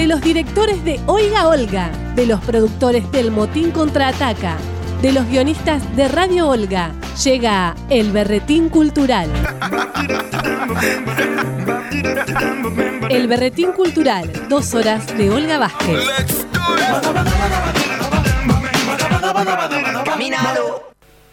los directores de Oiga Olga, de los productores del Motín Contraataca, de los guionistas de Radio Olga, llega El Berretín Cultural. El Berretín Cultural, 2 horas de Olga Vázquez. Caminalo.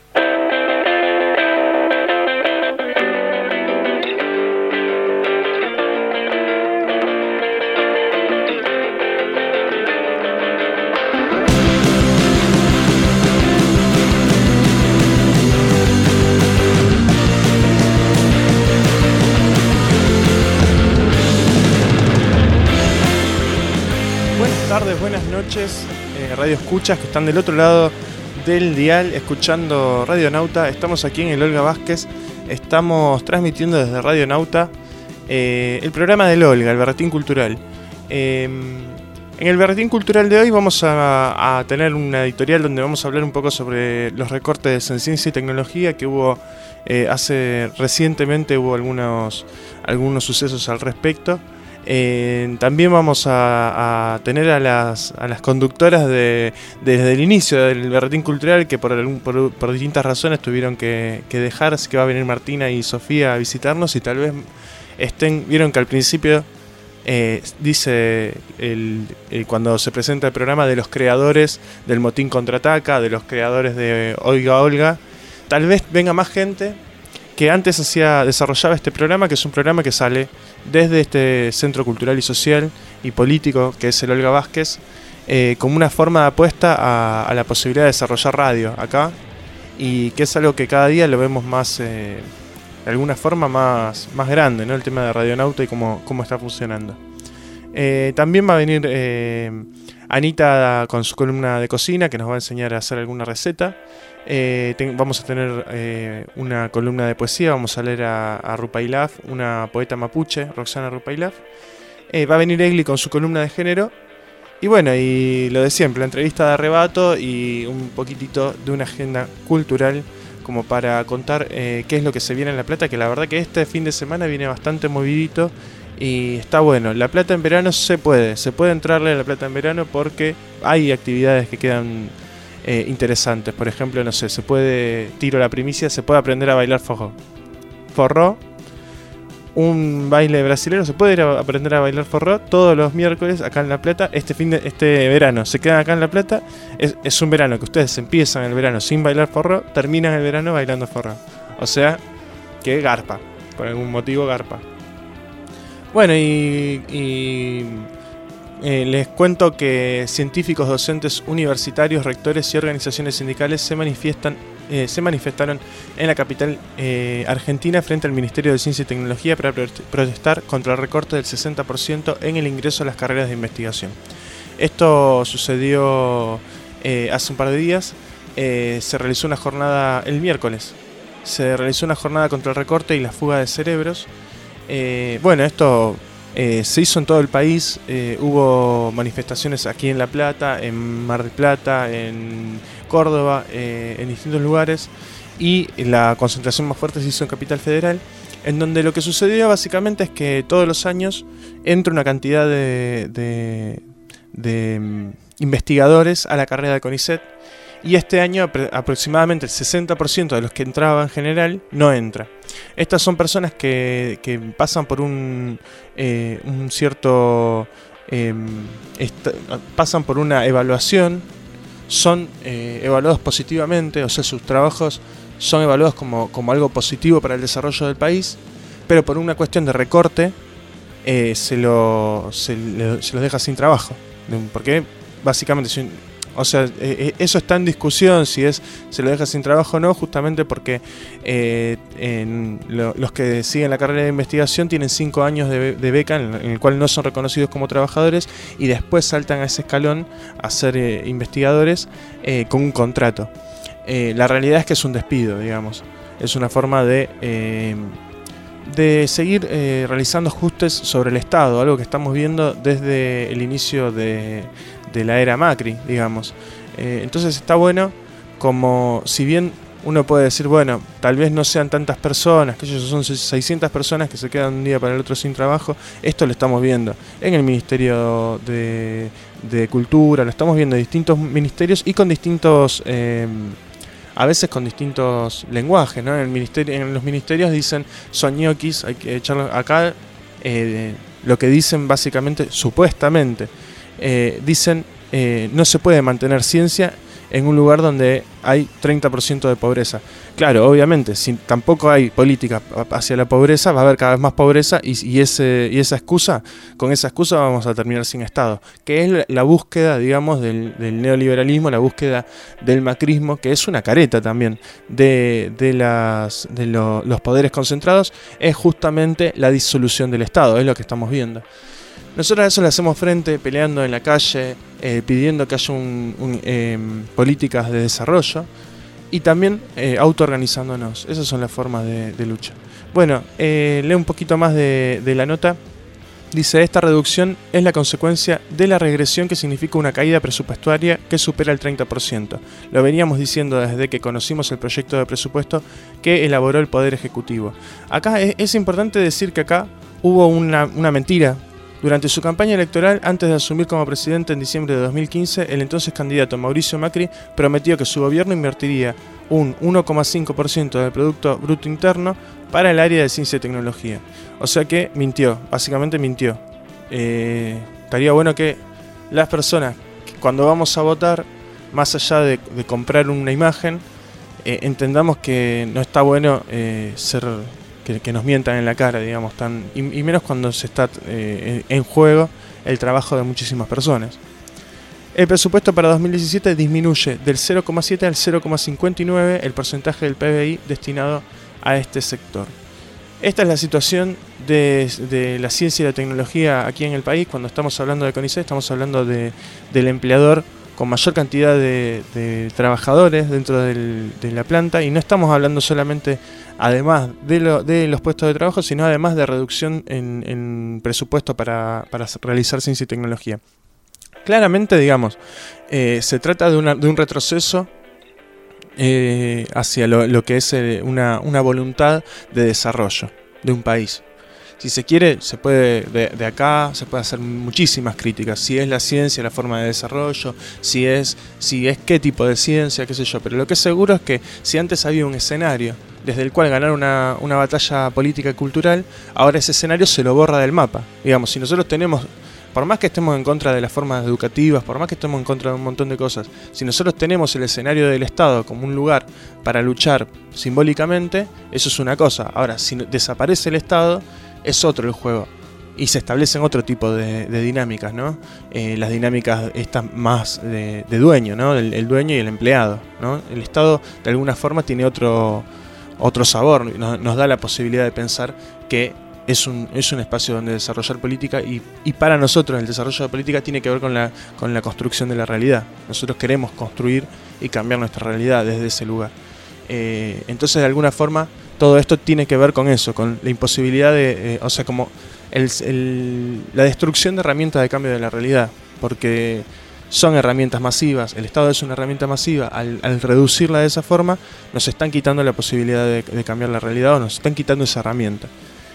Buenas noches, radio escuchas que están del otro lado del dial escuchando Radio Nauta. Estamos aquí en el Olga Vázquez, estamos transmitiendo desde Radio Nauta el programa del Olga, el Berretín Cultural. En el Berretín Cultural de hoy vamos a tener una editorial donde vamos a hablar un poco sobre los recortes en ciencia y tecnología que hubo recientemente hubo algunos sucesos al respecto. También vamos a tener a las conductoras desde el inicio del Berretín Cultural que por distintas razones tuvieron que dejar, así que va a venir Martina y Sofía a visitarnos y tal vez vieron que al principio dice cuando se presenta el programa de los creadores del Motín Contraataca, de los creadores de Oiga Olga, tal vez venga más gente que antes desarrollaba este programa, que es un programa que sale desde este centro cultural y social y político que es el Olga Vázquez, como una forma de apuesta a la posibilidad de desarrollar radio acá, y que es algo que cada día lo vemos más, de alguna forma más grande, ¿no? El tema de Radionauta y cómo está funcionando. También va a venir Anita con su columna de cocina, que nos va a enseñar a hacer alguna receta. Vamos a tener una columna de poesía, vamos a leer a Rupailaf, una poeta mapuche, Roxana Rupailaf. Va a venir Egli con su columna de género. Y bueno, y lo de siempre, la entrevista de arrebato y un poquitito de una agenda cultural como para contar qué es lo que se viene en La Plata, que la verdad que este fin de semana viene bastante movidito y está bueno. La Plata en verano se puede entrarle a La Plata en verano porque hay actividades que quedan interesantes. Por ejemplo, no sé, tiro la primicia, se puede aprender a bailar forró. Forró, un baile brasilero, se puede ir a aprender a bailar forró todos los miércoles acá en La Plata. Este verano se quedan acá en La Plata. Es un verano que ustedes empiezan el verano sin bailar forró, terminan el verano bailando forró. O sea, que garpa, por algún motivo garpa. Bueno, les cuento que científicos, docentes universitarios, rectores y organizaciones sindicales se manifestaron en la capital argentina frente al Ministerio de Ciencia y Tecnología para protestar contra el recorte del 60% en el ingreso a las carreras de investigación. Esto sucedió hace un par de días. Se realizó una jornada el miércoles. Se realizó una jornada contra el recorte y la fuga de cerebros. Esto se hizo en todo el país. Hubo manifestaciones aquí en La Plata, en Mar del Plata, en Córdoba, en distintos lugares, y la concentración más fuerte se hizo en Capital Federal, en donde lo que sucedió básicamente es que todos los años entra una cantidad de investigadores a la carrera de CONICET, y este año aproximadamente el 60% de los que entraban en general no entra. Estas son personas que pasan por pasan por una evaluación, son evaluados positivamente, o sea, sus trabajos son evaluados como algo positivo para el desarrollo del país, pero por una cuestión de recorte se los deja sin trabajo, porque básicamente eso está en discusión si se lo deja sin trabajo o no, justamente porque los que siguen la carrera de investigación tienen 5 años de beca en el cual no son reconocidos como trabajadores y después saltan a ese escalón a ser investigadores con un contrato. La realidad es que es un despido, digamos. Es una forma de seguir realizando ajustes sobre el Estado, algo que estamos viendo desde el inicio de la era Macri, digamos. Entonces está bueno, como si bien uno puede decir, bueno, tal vez no sean tantas personas, que ellos son 600 personas que se quedan un día para el otro sin trabajo. Esto lo estamos viendo en el Ministerio de Cultura, lo estamos viendo en distintos ministerios y con distintos, a veces con distintos lenguajes, ¿no? En los ministerios dicen, son ñoquis, hay que echarlo acá. Lo que dicen básicamente, supuestamente, dicen, no se puede mantener ciencia en un lugar donde hay 30% de pobreza. Claro, obviamente, si tampoco hay política hacia la pobreza, va a haber cada vez más pobreza y esa excusa, con esa excusa vamos a terminar sin Estado, que es la búsqueda, digamos, del neoliberalismo, la búsqueda del macrismo, que es una careta también de los poderes concentrados, es justamente la disolución del Estado, es lo que estamos viendo. Nosotros a eso le hacemos frente peleando en la calle, pidiendo que haya políticas de desarrollo y también autoorganizándonos. Esas son las formas de lucha. Bueno, leo un poquito más de la nota. Dice, esta reducción es la consecuencia de la regresión que significa una caída presupuestaria que supera el 30%. Lo veníamos diciendo desde que conocimos el proyecto de presupuesto que elaboró el Poder Ejecutivo. Acá es importante decir que acá hubo una mentira. Durante su campaña electoral, antes de asumir como presidente en diciembre de 2015, el entonces candidato Mauricio Macri prometió que su gobierno invertiría un 1,5% del Producto Bruto Interno para el área de ciencia y tecnología. O sea que mintió, básicamente mintió. Estaría bueno que las personas, cuando vamos a votar, más allá de comprar una imagen, entendamos que no está bueno que nos mientan en la cara, digamos, y menos cuando se está en juego el trabajo de muchísimas personas. El presupuesto para 2017 disminuye del 0,7 al 0,59 el porcentaje del PBI destinado a este sector. Esta es la situación de la ciencia y la tecnología aquí en el país. Cuando estamos hablando de CONICET, estamos hablando del empleador con mayor cantidad de trabajadores dentro de la planta, y no estamos hablando solamente, además de los puestos de trabajo, sino además de reducción en presupuesto para realizar ciencia y tecnología. Claramente, digamos, se trata de un retroceso hacia lo que es una voluntad de desarrollo de un país. Si se quiere, se puede de acá se puede hacer muchísimas críticas. Si es la ciencia, la forma de desarrollo, si es qué tipo de ciencia, qué sé yo. Pero lo que es seguro es que si antes había un escenario desde el cual ganar una batalla política y cultural, ahora ese escenario se lo borra del mapa. Digamos, si nosotros tenemos, por más que estemos en contra de las formas educativas, por más que estemos en contra de un montón de cosas, si nosotros tenemos el escenario del Estado como un lugar para luchar simbólicamente, eso es una cosa. Ahora, si desaparece el Estado, es otro el juego y se establecen otro tipo de dinámicas, ¿no? Las dinámicas estas más de dueño, ¿no? El dueño y el empleado, ¿no? El Estado de alguna forma tiene otro sabor, nos da la posibilidad de pensar que es un espacio donde desarrollar política y para nosotros el desarrollo de política tiene que ver con la construcción de la realidad. Nosotros queremos construir y cambiar nuestra realidad desde ese lugar. Entonces, de alguna forma, todo esto tiene que ver con eso, con la imposibilidad o sea, como la destrucción de herramientas de cambio de la realidad, porque son herramientas masivas, el Estado es una herramienta masiva, al reducirla de esa forma, nos están quitando la posibilidad de cambiar la realidad o nos están quitando esa herramienta.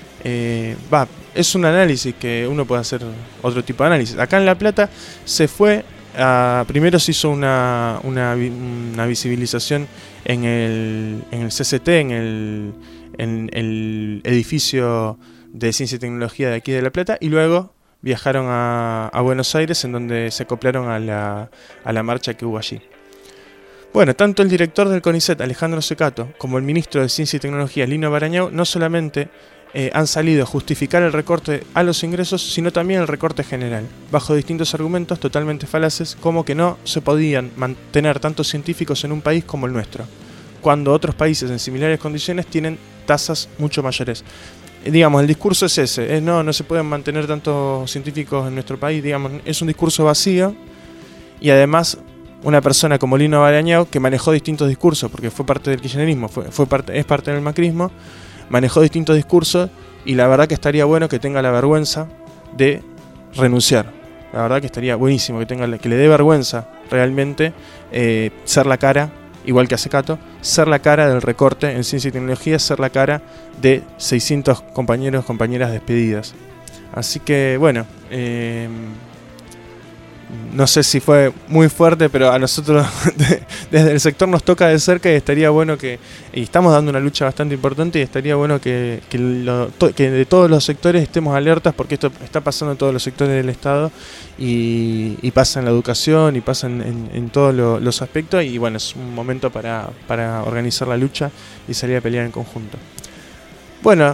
Es un análisis que uno puede hacer, otro tipo de análisis. Acá en La Plata primero se hizo una visibilización en el CCT, en el edificio de ciencia y tecnología de aquí de La Plata, y luego viajaron a Buenos Aires, en donde se acoplaron a la marcha que hubo allí. Bueno, tanto el director del CONICET, Alejandro Secato, como el ministro de Ciencia y Tecnología, Lino Barañao, no solamente han salido a justificar el recorte a los ingresos, sino también el recorte general, bajo distintos argumentos totalmente falaces, como que no se podían mantener tantos científicos en un país como el nuestro, cuando otros países en similares condiciones tienen tasas mucho mayores. Digamos, el discurso es ese, no se pueden mantener tantos científicos en nuestro país, digamos, es un discurso vacío, y además una persona como Lino Barañao, que manejó distintos discursos, porque fue parte del kirchnerismo, es parte del macrismo, manejó distintos discursos, y la verdad que estaría bueno que tenga la vergüenza de renunciar. La verdad que estaría buenísimo que le dé vergüenza realmente ser la cara, igual que a Secato, ser la cara del recorte en ciencia y tecnología, ser la cara de 600 compañeros, compañeras despedidas. Así que bueno, no sé si fue muy fuerte, pero a nosotros desde el sector nos toca de cerca y estaría bueno y estamos dando una lucha bastante importante y estaría bueno que de todos los sectores estemos alertas, porque esto está pasando en todos los sectores del Estado y pasa en la educación y pasa en todos los aspectos, y bueno, es un momento para organizar la lucha y salir a pelear en conjunto. Bueno,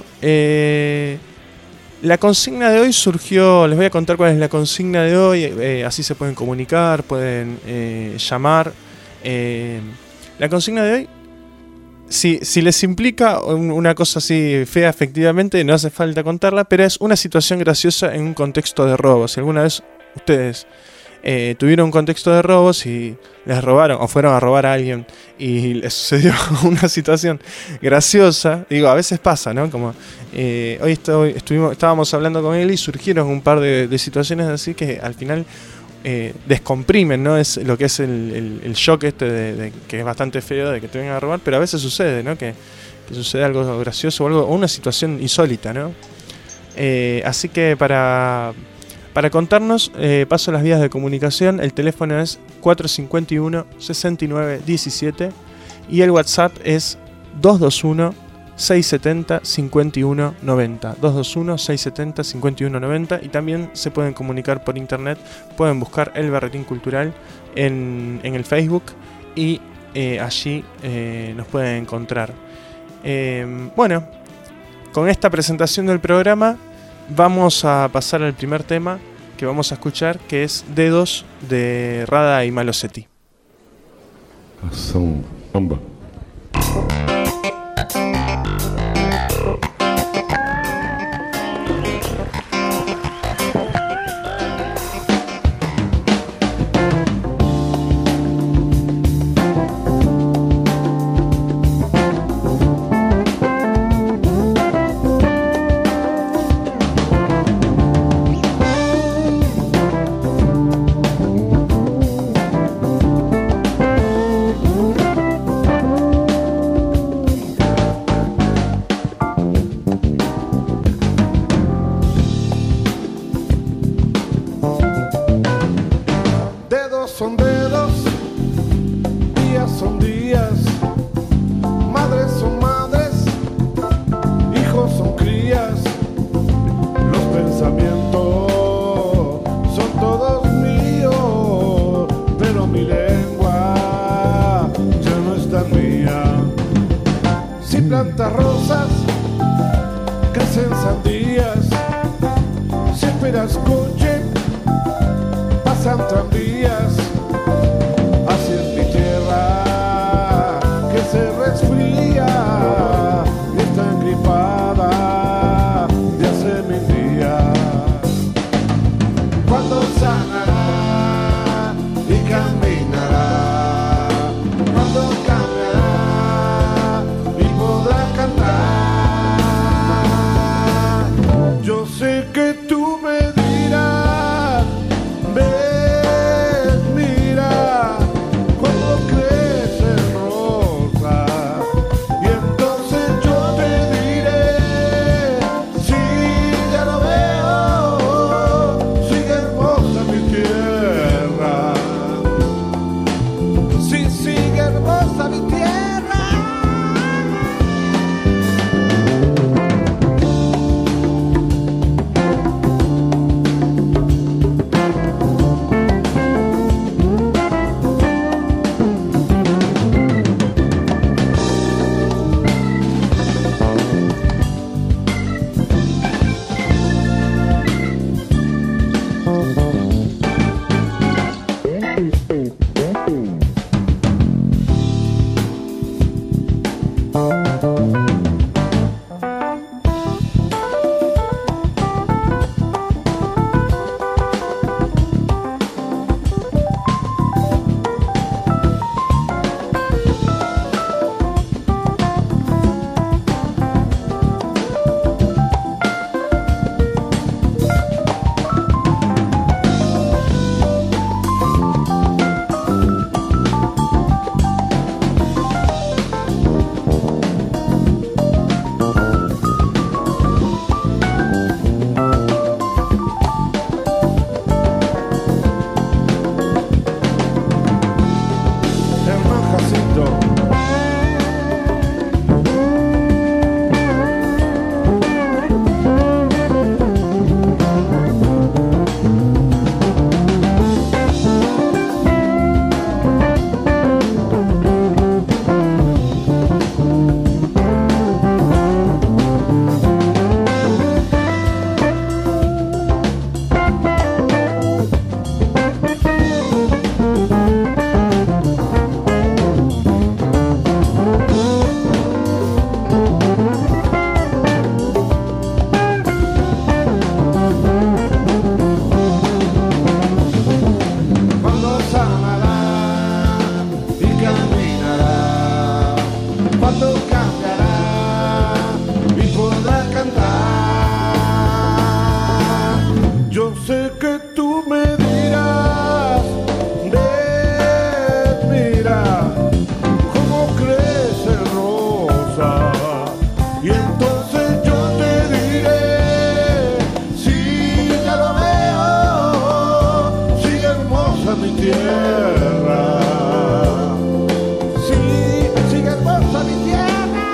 la consigna de hoy surgió, les voy a contar cuál es la consigna de hoy, así se pueden comunicar, pueden llamar. La consigna de hoy, si les implica una cosa así fea, efectivamente, no hace falta contarla, pero es una situación graciosa en un contexto de robo. Si alguna vez ustedes tuvieron un contexto de robo, si les robaron o fueron a robar a alguien y les sucedió una situación graciosa, digo, a veces pasa, ¿no? Como hoy estábamos hablando con él y surgieron un par de situaciones así que al final descomprimen, ¿no? Es lo que es el shock de que es bastante feo de que te vengan a robar, pero a veces sucede, ¿no? Que sucede algo gracioso o una situación insólita, ¿no? Así que para contarnos, paso las vías de comunicación. El teléfono es 451-6917 y el WhatsApp es 221-670-5190. 221-670-5190, y también se pueden comunicar por internet. Pueden buscar El Berretín Cultural en el Facebook y allí nos pueden encontrar. Bueno, con esta presentación del programa vamos a pasar al primer tema que vamos a escuchar, que es Dedos de Rada y Malosetti. Ação Amba. Plantas rosas, crecen sandías. Si esperas coche, pasan tranvías. Así es mi tierra, que se resfría y está engripada de hace 1000 días. Cuando sanará y caminará, cuando cambiará y podrá cantar. Yo sé que tú me dirás, ves, mira cómo crecen rosas, y entonces yo te diré, sí, ya lo veo, sigue hermosa mi tierra. que tú me dirás, mira cómo crece rosa, y entonces yo te diré, sí, ya lo veo, sigue hermosa mi tierra, sí, sigue hermosa mi tierra.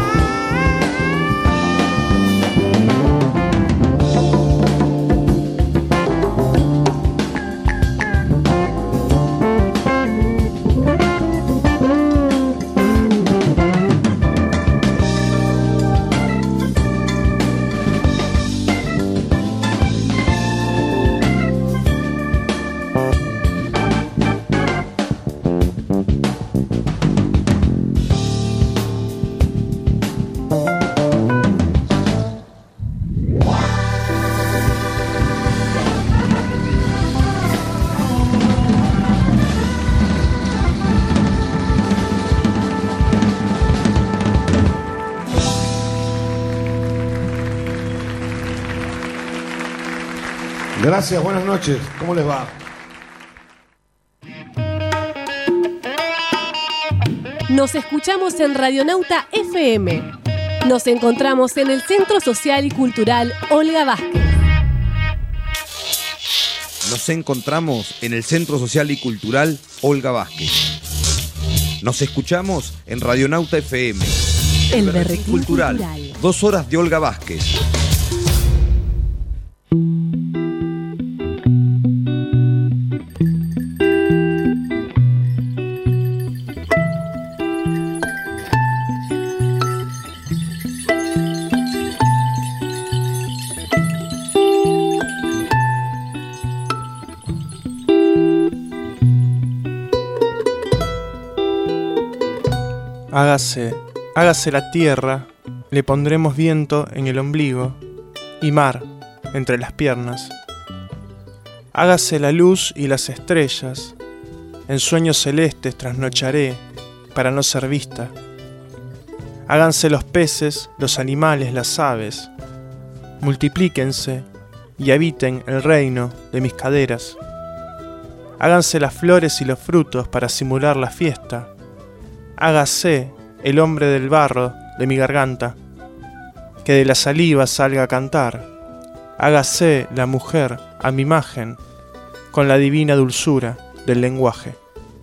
Gracias, buenas noches. ¿Cómo les va? Nos escuchamos en Radionauta FM. Nos encontramos en el Centro Social y Cultural Olga Vázquez. Nos encontramos en el Centro Social y Cultural Olga Vázquez. Nos escuchamos en Radionauta FM. El Berretín Cultural. 2 horas de Olga Vázquez. Hágase la tierra, le pondremos viento en el ombligo y mar entre las piernas. Hágase la luz y las estrellas, en sueños celestes trasnocharé para no ser vista. Háganse los peces, los animales, las aves, multiplíquense y habiten el reino de mis caderas. Háganse las flores y los frutos para simular la fiesta. Hágase el hombre del barro de mi garganta, que de la saliva salga a cantar. Hágase la mujer a mi imagen, con la divina dulzura del lenguaje.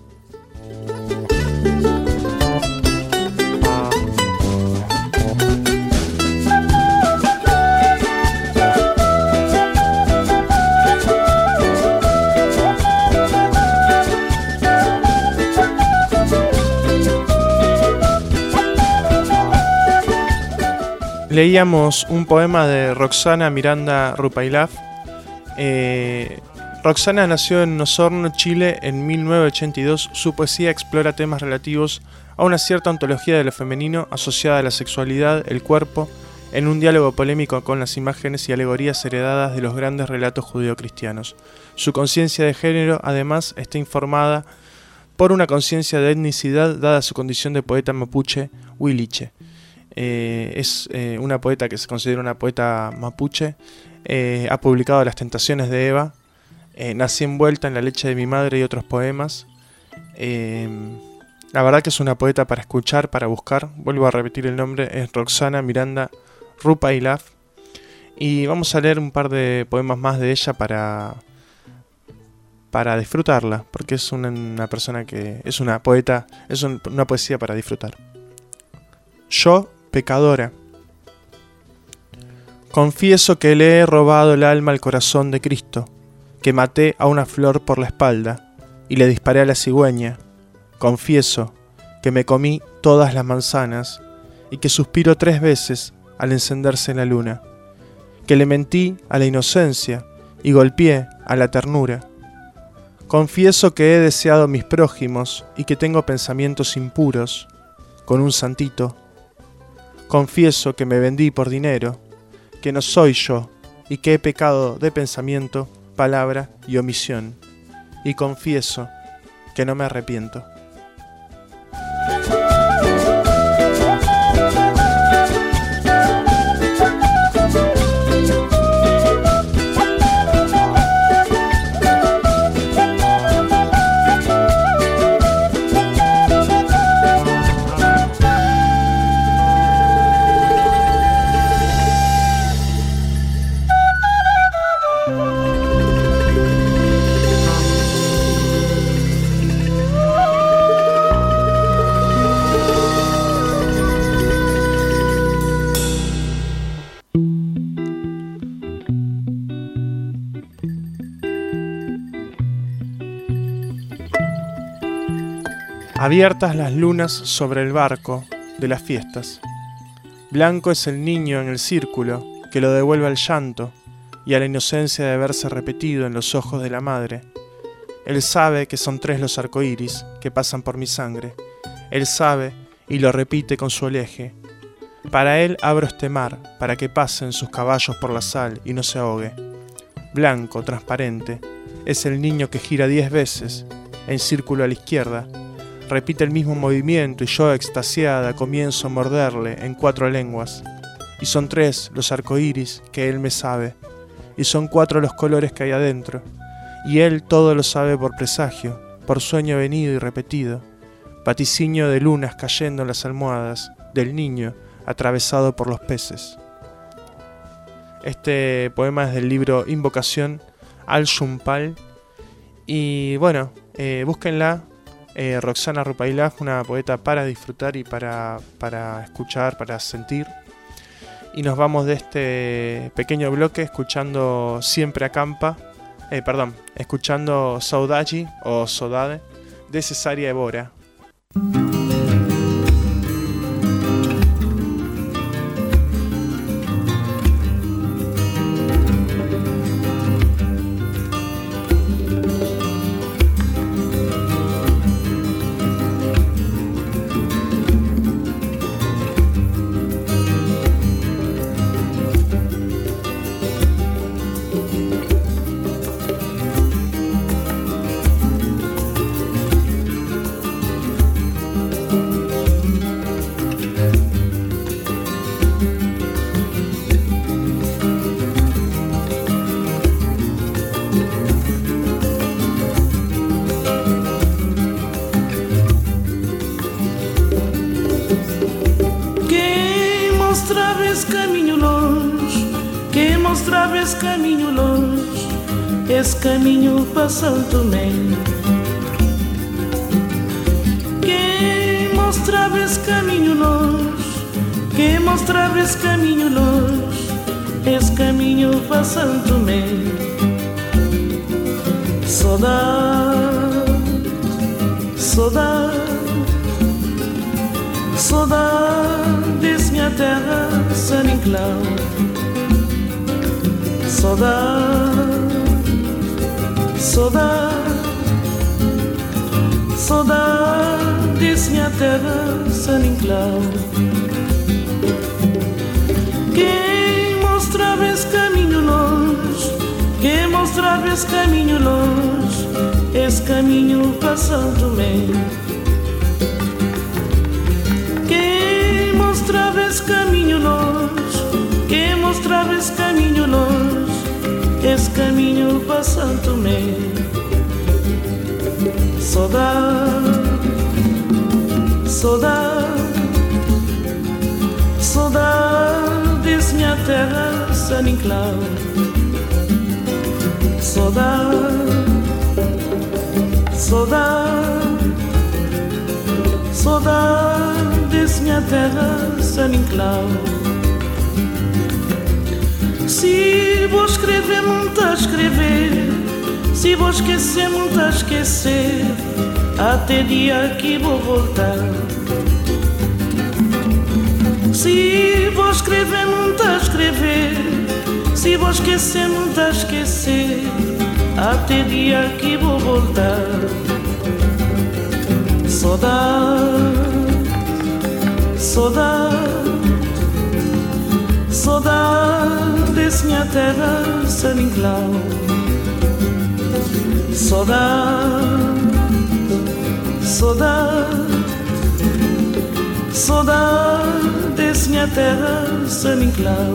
Leíamos un poema de Roxana Miranda Rupailaf. Roxana nació en Osorno, Chile, en 1982. Su poesía explora temas relativos a una cierta ontología de lo femenino asociada a la sexualidad, el cuerpo, en un diálogo polémico con las imágenes y alegorías heredadas de los grandes relatos judeocristianos. Su conciencia de género, además, está informada por una conciencia de etnicidad dada su condición de poeta mapuche huiliche. Es una poeta que se considera una poeta mapuche. Ha publicado Las tentaciones de Eva, Nací envuelta en la leche de mi madre y otros poemas. La verdad que es una poeta para escuchar, para buscar. Vuelvo a repetir el nombre, es Roxana Miranda Rupailaf. Y vamos a leer un par de poemas más de ella para disfrutarla, porque es una persona que es una poeta, es una poesía para disfrutar. Yo, pecadora. Confieso que le he robado el alma al corazón de Cristo, que maté a una flor por la espalda y le disparé a la cigüeña. Confieso que me comí todas las manzanas y que suspiro 3 veces al encenderse la luna, que le mentí a la inocencia y golpeé a la ternura. Confieso que he deseado mis prójimos y que tengo pensamientos impuros con un santito. Confieso que me vendí por dinero, que no soy yo y que he pecado de pensamiento, palabra y omisión. Y confieso que no me arrepiento. Abiertas las lunas sobre el barco de las fiestas. Blanco es el niño en el círculo que lo devuelve al llanto y a la inocencia de verse repetido en los ojos de la madre. Él sabe que son 3 los arcoíris que pasan por mi sangre. Él sabe y lo repite con su oleje. Para él abro este mar, para que pasen sus caballos por la sal y no se ahogue. Blanco, transparente, es el niño que gira 10 veces, en círculo a la izquierda. Repite el mismo movimiento y yo, extasiada, comienzo a morderle en 4 lenguas. Y son 3 los arcoíris que él me sabe, y son 4 los colores que hay adentro. Y él todo lo sabe por presagio, por sueño venido y repetido. Vaticinio de lunas cayendo en las almohadas del niño atravesado por los peces. Este poema es del libro Invocación al Shumpal. Y bueno, búsquenla. Roxana Rupailaj, una poeta para disfrutar y para escuchar, para sentir. Y nos vamos de este pequeño bloque escuchando Siempre Acampa, escuchando Saudade o Saudade de Cesária Évora. Caminho longe, esse caminho para Santo Tomé. Quem mostrava esse caminho longe, quem mostrava esse caminho longe, esse caminho para Santo Tomé. Saudade, saudade, saudade desse minha terra, San Inclau. Saudade, saudade, saudade desse minha terra, San Inclau. Quem mostrava esse caminho longe, quem mostrava esse caminho longe, esse caminho para São Tomé. Quem mostrava esse caminho longe, quem mostrava esse caminho longe, esse caminho para São Tomé. Saudade, saudade, saudade desse minha terra, San Inclau. Saudade, saudade, saudade desse minha terra, San Inclau. Se vou escrever, muito a escrever, se vou esquecer, muito a esquecer, até dia que vou voltar. Se vou escrever, muito a escrever, se vou esquecer, muito a esquecer, até dia que vou voltar. Saudade, saudade, saudade desse minha terra, San Inclau. Saudade, saudade, saudade desse minha terra, San Inclau.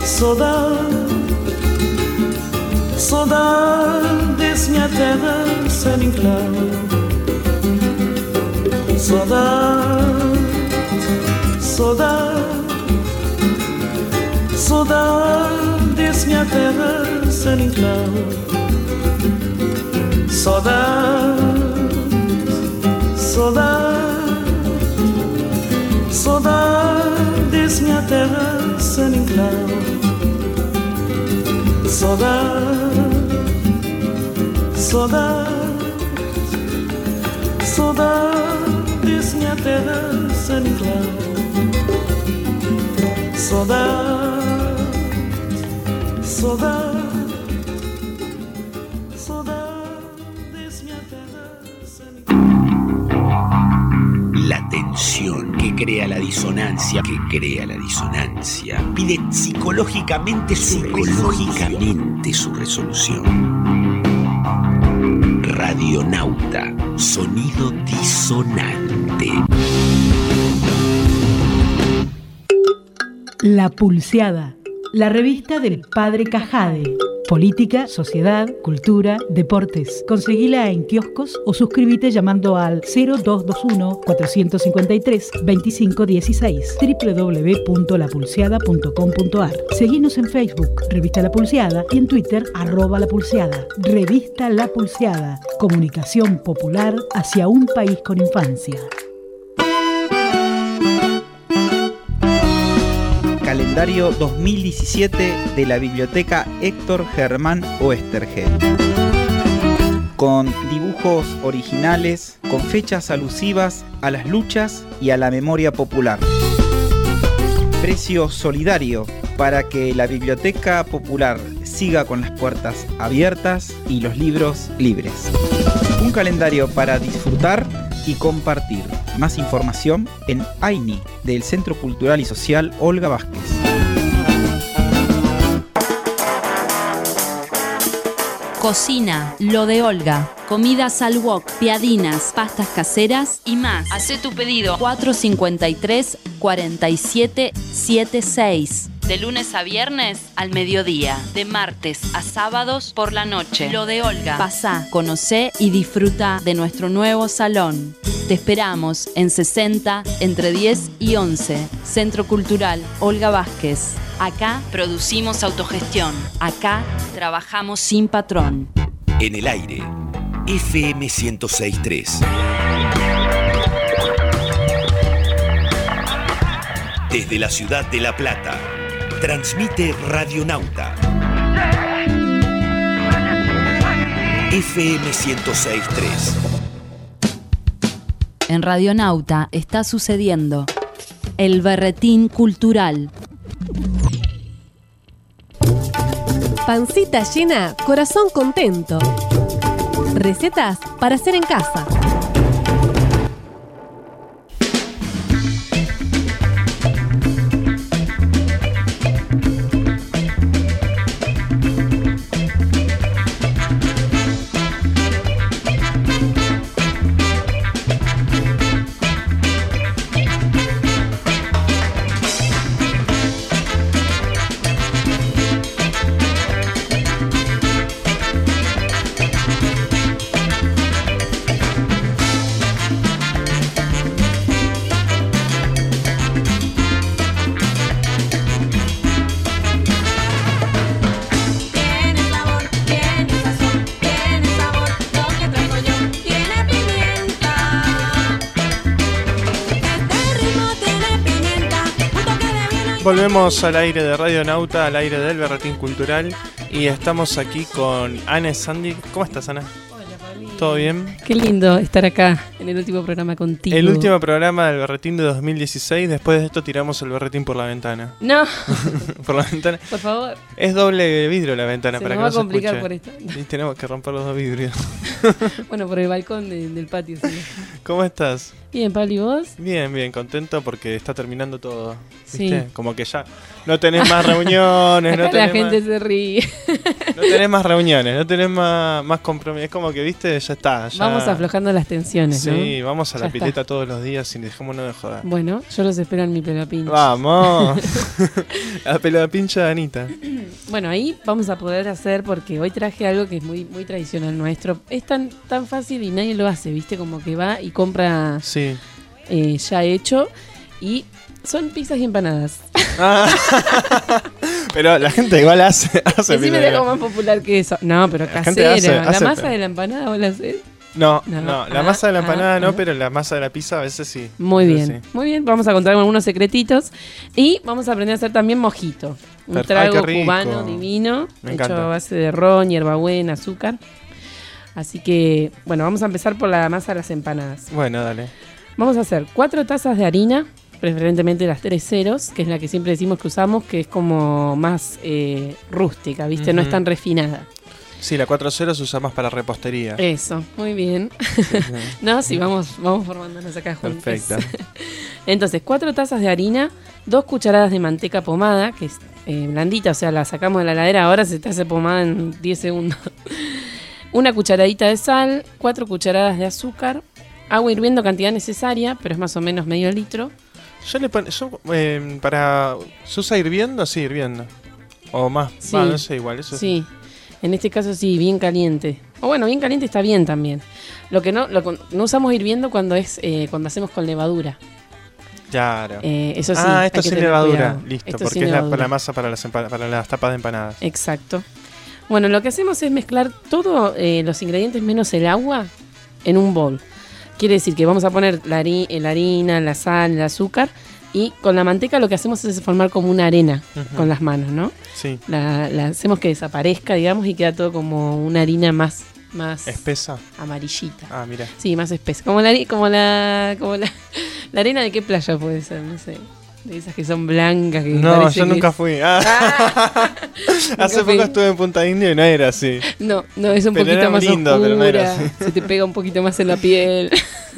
Saudades, minha terra sem enclave. Saudades, minha terra sem enclave. Saudades, minha terra sem enclave. Saudades, minha terra sem enclave. Saudades, minha terra sem enclave. La tensión que crea la disonancia, pide psicológicamente su resolución. Radionauta, sonido disonante. La Pulseada, la revista del Padre Cajade. Política, sociedad, cultura, deportes. Conseguila en kioscos o suscríbete llamando al 0221-453-2516 www.lapulseada.com.ar. Seguinos en Facebook, Revista La Pulseada, y en Twitter, @lapulseada. Revista La Pulseada, comunicación popular hacia un país con infancia. Calendario 2017 de la Biblioteca Héctor Germán Oesterheld. Con dibujos originales, con fechas alusivas a las luchas y a la memoria popular. Precio solidario para que la Biblioteca Popular siga con las puertas abiertas y los libros libres. Un calendario para disfrutar y compartir. Más información en AINI del Centro Cultural y Social Olga Vázquez. Cocina, lo de Olga. Comidas al wok, piadinas, pastas caseras y más. Hacé tu pedido 453-4776. De lunes a viernes al mediodía. De martes a sábados por la noche. Lo de Olga. Pasá, conocé y disfruta de nuestro nuevo salón. Te esperamos en 60, entre 10 y 11. Centro Cultural Olga Vázquez. Acá producimos autogestión. Acá trabajamos sin patrón. En el aire, FM 106.3. Desde la ciudad de La Plata, transmite Radionauta. FM 106.3. En Radionauta está sucediendo el Berretín Cultural. Pancita llena, corazón contento. Recetas para hacer en casa. Volvemos al aire de Radionauta, al aire del Berretín Cultural, y estamos aquí con Ana Sandy. ¿Cómo estás, Ana? Hola, Pablito. ¿Todo bien? Qué lindo estar acá en el último programa contigo. El último programa del Berretín de 2016. Después de esto tiramos el Berretín por la ventana. No. Por la ventana. Por favor. Es doble vidrio la ventana. Se para nos que va no a complicar se por escuche. esto. Y tenemos que romper los dos vidrios. Bueno, por el balcón del patio. Sí. ¿Cómo estás? Bien, Pablo, ¿y vos? Bien, bien, contento porque está terminando todo. Sí. ¿Viste? Como que ya No tenés más reuniones. Acá no tenés la gente más, se ríe. no tenés más reuniones, no tenés más compromiso. Es como que, viste, ya está. Ya... Vamos aflojando las tensiones, ¿no? Sí, vamos a Ya la pileta está. todos los días y dejémonos de joder. Bueno, yo los espero en mi pelopincha. Vamos. La pelopincha de Anita. Bueno, ahí vamos a poder hacer, porque hoy traje algo que es muy, muy tradicional nuestro. Es tan fácil y nadie lo hace, ¿viste? Como que va y compra Sí. ya hecho. Y son pizzas y empanadas. Pero la gente igual hace Decime de algo más popular que eso. No, pero La gente casera. hace, ¿La masa de la empanada vos la hacés? No, No. la masa de la empanada no, ah. pero la masa de la pizza a veces sí. Muy Eso bien, sí. muy bien. Vamos a contar algunos secretitos. Y vamos a aprender a hacer también mojito. Un Ay, trago qué rico. cubano divino, Me hecho encanta. a base de ron, hierbabuena, azúcar. Así que, bueno, vamos a empezar por la masa de las empanadas. Bueno, dale. Vamos a hacer 4 tazas de harina, preferentemente las 3 ceros, que es la que siempre decimos que usamos, que es como más rústica, ¿viste? No es Ujú. tan refinada. Sí, la 4.0 se usa más para repostería. Eso, muy bien. No, sí, vamos formándonos acá juntos. Perfecto. Entonces, 4 tazas de harina, 2 cucharadas de manteca pomada, que es blandita, o sea, la sacamos de la heladera, ahora se te hace pomada en 10 segundos. Una cucharadita de sal, 4 cucharadas de azúcar, agua hirviendo cantidad necesaria, pero es más o menos medio litro. ¿Se usa hirviendo? Sí, hirviendo. O más. Sí. No sé, igual. Eso Sí, en este caso sí, bien caliente. O bueno, bien caliente está bien también. Lo que no usamos hirviendo cuando hacemos con levadura. Claro. Eso sí. Ah, hay esto que sin tener levadura. cuidado. Listo, Esto porque sin es levadura. la masa para las tapas de empanadas. Exacto. Bueno, lo que hacemos es mezclar todos los ingredientes menos el agua en un bol. Quiere decir que vamos a poner la harina, la sal, el azúcar, y con la manteca lo que hacemos es formar como una arena con las manos, ¿no? Sí. La hacemos que desaparezca, digamos, y queda todo como una harina más ¿Espesa? amarillita. Ah, mira. Sí, más espesa. Como la arena de qué playa puede ser, no sé. De esas que son blancas. Que No, parece yo que nunca es- fui. Nunca Hace fui. poco estuve en Punta Indio y no era así. No, es un Pero poquito era más lindo, oscura, pero no era así. se te pega un poquito más en la piel.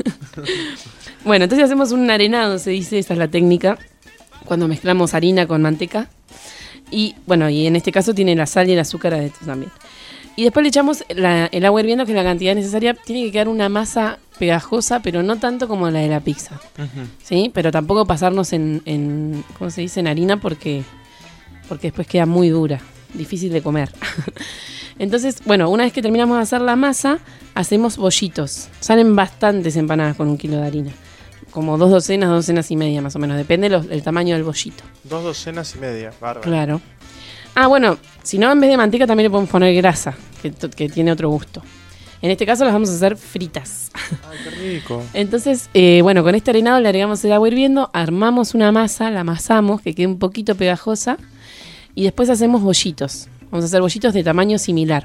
Bueno, entonces hacemos un arenado, se dice, esa es la técnica, cuando mezclamos harina con manteca. Y bueno, y en este caso tiene la sal y el azúcar adentro también. Y después le echamos el agua hirviendo, que es la cantidad necesaria. Tiene que quedar una masa pegajosa, pero no tanto como la de la pizza. ¿Sí? Pero tampoco pasarnos en ¿cómo se dice? En harina porque después queda muy dura, difícil de comer. Entonces, bueno, una vez que terminamos de hacer la masa, hacemos bollitos. Salen bastantes empanadas con 1 kilo de harina. Como 2 docenas y media más o menos. Depende del tamaño del bollito. 2 docenas y media. Bárbaro. Claro. Ah, bueno, si no, en vez de manteca también le podemos poner grasa, que tiene otro gusto. En este caso las vamos a hacer fritas. Ay, qué rico. Entonces, bueno, con este arenado le agregamos el agua hirviendo, armamos una masa, la amasamos, que quede un poquito pegajosa, y después hacemos bollitos. Vamos a hacer bollitos de tamaño similar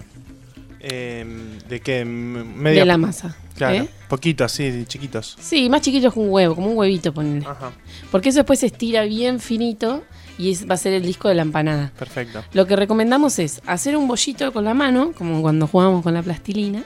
¿De qué? Media. de la masa. Claro. ¿eh? Poquito, así, chiquitos. Sí, más chiquitos que un huevo, como un huevito, ponele. Ajá. Porque eso después se estira bien finito y va a ser el disco de la empanada. Perfecto. Lo que recomendamos es hacer un bollito con la mano, como cuando jugamos con la plastilina,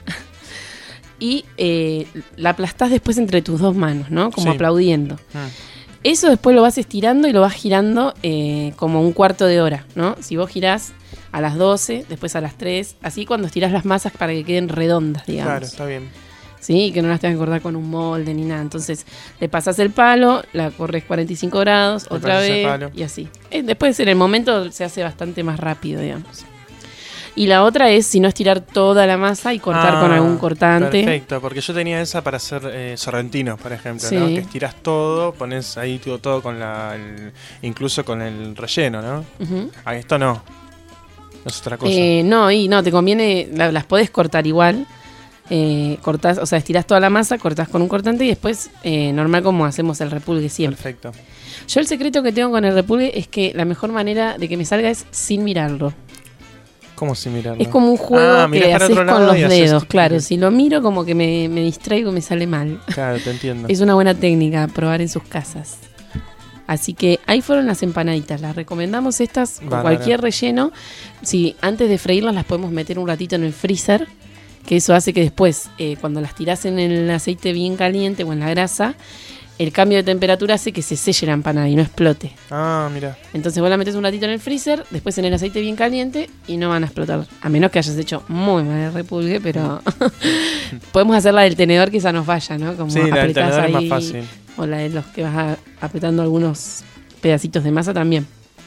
y la aplastás después entre tus 2 manos, ¿no? Como Sí. aplaudiendo. Eso después lo vas estirando y lo vas girando como un cuarto de hora, ¿no? Si vos girás a las 12, después a las 3, así cuando estirás las masas para que queden redondas, digamos. Claro, está bien. Sí, que no las tengas que cortar con un molde ni nada. Entonces le pasas el palo, la corres 45 grados, Le otra pasas el vez palo. y así. Después en el momento se hace bastante más rápido, digamos. Y la otra es, si no, estirar toda la masa y cortar con algún cortante. Perfecto, porque yo tenía esa para hacer sorrentinos, por ejemplo, Sí. ¿no? Que estiras todo, pones ahí todo con incluso con el relleno, ¿no? Ujú. Esto no. Es otra cosa. No, te conviene, las podés cortar igual. Cortás, o sea, estirás toda la masa, cortás con un cortante y después, normal como hacemos el repulgue siempre. Perfecto. Yo el secreto que tengo con el repulgue es que la mejor manera de que me salga es sin mirarlo. ¿Cómo si mirarlo? Es como un juego que mirás para haces otro con lado los y haces dedos, tipo- claro. Si lo miro como que me distraigo y me sale mal. Claro, te entiendo. Es una buena técnica a probar en sus casas. Así que ahí fueron las empanaditas. Las recomendamos estas con Bárbaro. cualquier relleno. Si antes de freírlas las podemos meter un ratito en el freezer, que eso hace que después, cuando las tirás en el aceite bien caliente o en la grasa, el cambio de temperatura hace que se selle la empanada y no explote. Ah, mira. Entonces vos la metés un ratito en el freezer, después en el aceite bien caliente y no van a explotar. A menos que hayas hecho muy mal el repulgue, pero podemos hacer la del tenedor que esa no falla, ¿no? Como Sí, la del tenedor ahí, es más fácil. O la de los que vas apretando algunos pedacitos de masa también.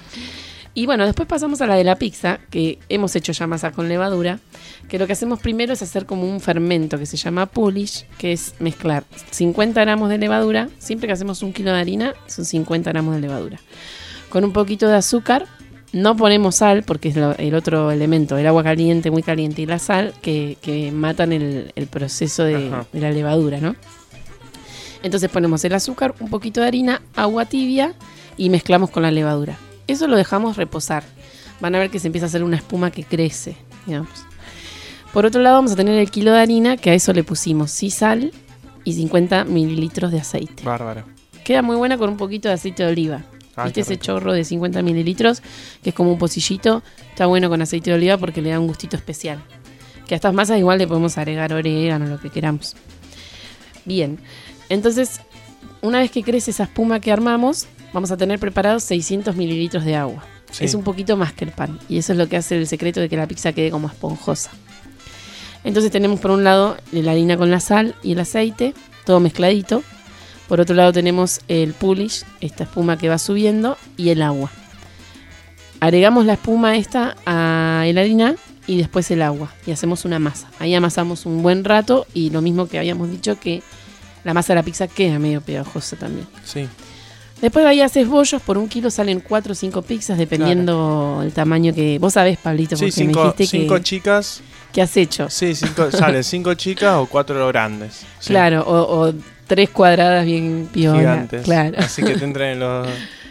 Y bueno, después pasamos a la de la pizza, que hemos hecho ya masa con levadura, que lo que hacemos primero es hacer como un fermento que se llama pulish, que es mezclar 50 gramos de levadura, siempre que hacemos 1 kilo de harina, son 50 gramos de levadura, con un poquito de azúcar. No ponemos sal, porque es el otro elemento, el agua caliente, muy caliente, y la sal, que matan el proceso de la levadura, ¿no? Entonces ponemos el azúcar, un poquito de harina, agua tibia, y mezclamos con la levadura. Eso lo dejamos reposar. Van a ver que se empieza a hacer una espuma que crece, digamos. Por otro lado vamos a tener el kilo de harina, que a eso le pusimos sal y 50 mililitros de aceite. Bárbaro. Queda muy buena con un poquito de aceite de oliva. ¿Viste ese chorro de 50 mililitros? Que es como un pocillito. Está bueno con aceite de oliva porque le da un gustito especial. Que a estas masas igual le podemos agregar orégano, lo que queramos. Bien, entonces una vez que crece esa espuma que armamos, vamos a tener preparados 600 mililitros de agua. Sí. Es un poquito más que el pan. Y eso es lo que hace el secreto de que la pizza quede como esponjosa. Entonces tenemos por un lado la harina con la sal y el aceite, todo mezcladito. Por otro lado tenemos el pulish, esta espuma que va subiendo, y el agua. Agregamos la espuma esta a la harina y después el agua. Y hacemos una masa. Ahí amasamos un buen rato y lo mismo que habíamos dicho, que la masa de la pizza queda medio pegajosa también. Sí. Después de ahí haces bollos, por 1 kilo salen 4 o 5 pizzas, dependiendo el tamaño que... Vos sabés, Pablito, porque me dijiste 5 chicas. ¿Qué has hecho? Sí, sale 5 chicas o 4 grandes. Sí. Claro, o 3 cuadradas bien piola. Gigantes. Claro. Así que te entran en los...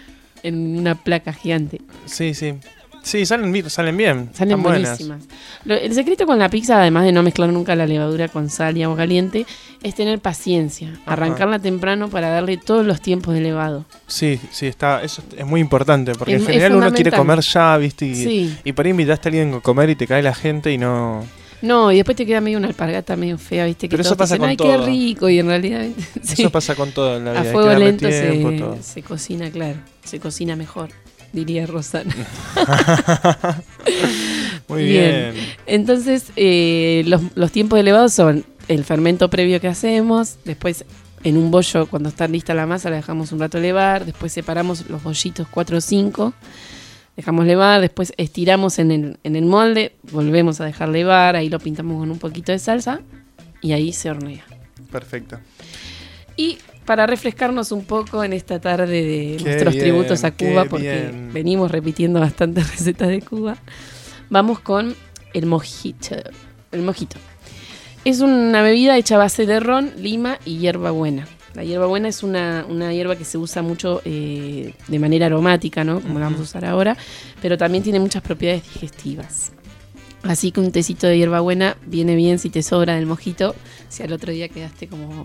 en una placa gigante. Sí, sí. Sí, salen bien. Salen buenísimas. El secreto con la pizza, además de no mezclar nunca la levadura con sal y agua caliente, es tener paciencia. Arrancarla temprano para darle todos los tiempos de levado. Sí, eso es muy importante, porque en general uno quiere comer ya, ¿viste? Y por ahí invitaste a alguien a comer y te cae la gente y no... No, y después te queda medio una alpargata medio fea, ¿viste? Que pero eso pasa dicen, con todo. Qué rico, y en realidad... Sí. Eso pasa con todo en la vida. A fuego lento se cocina, claro. Se cocina mejor, diría Rosana. Muy bien. Entonces, los tiempos de levado son el fermento previo que hacemos, después en un bollo, cuando está lista la masa, la dejamos un rato levar, después separamos los bollitos 4 o 5, dejamos levar, después estiramos en el molde, volvemos a dejar levar, ahí lo pintamos con un poquito de salsa y ahí se hornea. Perfecto. Y para refrescarnos un poco en esta tarde de nuestros tributos a Cuba, porque venimos repitiendo bastantes recetas de Cuba, vamos con el mojito. El mojito es una bebida hecha a base de ron, lima y hierbabuena. La hierbabuena es una hierba que se usa mucho de manera aromática, ¿no? Como la vamos a usar ahora, pero también tiene muchas propiedades digestivas. Así que un tecito de hierbabuena viene bien si te sobra del mojito, si al otro día quedaste como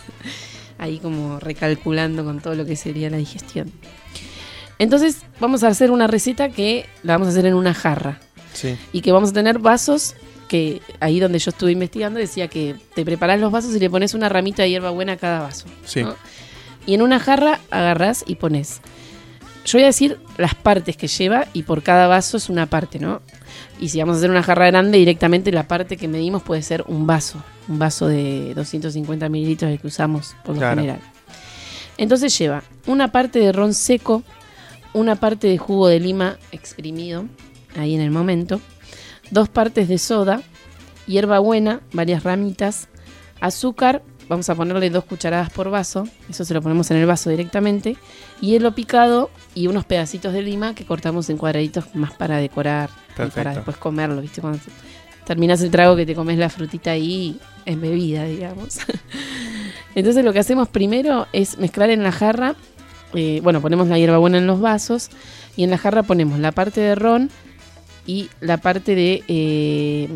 ahí como recalculando con todo lo que sería la digestión. Entonces vamos a hacer una receta que la vamos a hacer en una jarra. Sí. Y que vamos a tener vasos, que ahí donde yo estuve investigando decía que te preparás los vasos y le pones una ramita de hierbabuena a cada vaso, sí, ¿no? Y en una jarra agarrás y pones, yo voy a decir las partes que lleva y por cada vaso es una parte, ¿no? Y si vamos a hacer una jarra grande, directamente la parte que medimos puede ser un vaso de 250 mililitros, el que usamos por lo general. Entonces lleva una parte de ron seco, una parte de jugo de lima exprimido, ahí en el momento, 2 partes de soda, hierbabuena, varias ramitas, azúcar, vamos a ponerle 2 cucharadas por vaso, eso se lo ponemos en el vaso directamente, hielo picado y unos pedacitos de lima que cortamos en cuadraditos más para decorar. Y para después comerlo, ¿viste? Cuando terminas el trago que te comes la frutita ahí en bebida, digamos. Entonces lo que hacemos primero es mezclar en la jarra, ponemos la hierbabuena en los vasos y en la jarra ponemos la parte de ron y la parte de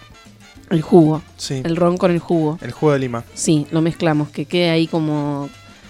el jugo, sí, el ron con el jugo. El jugo de lima. Sí, lo mezclamos, que quede ahí como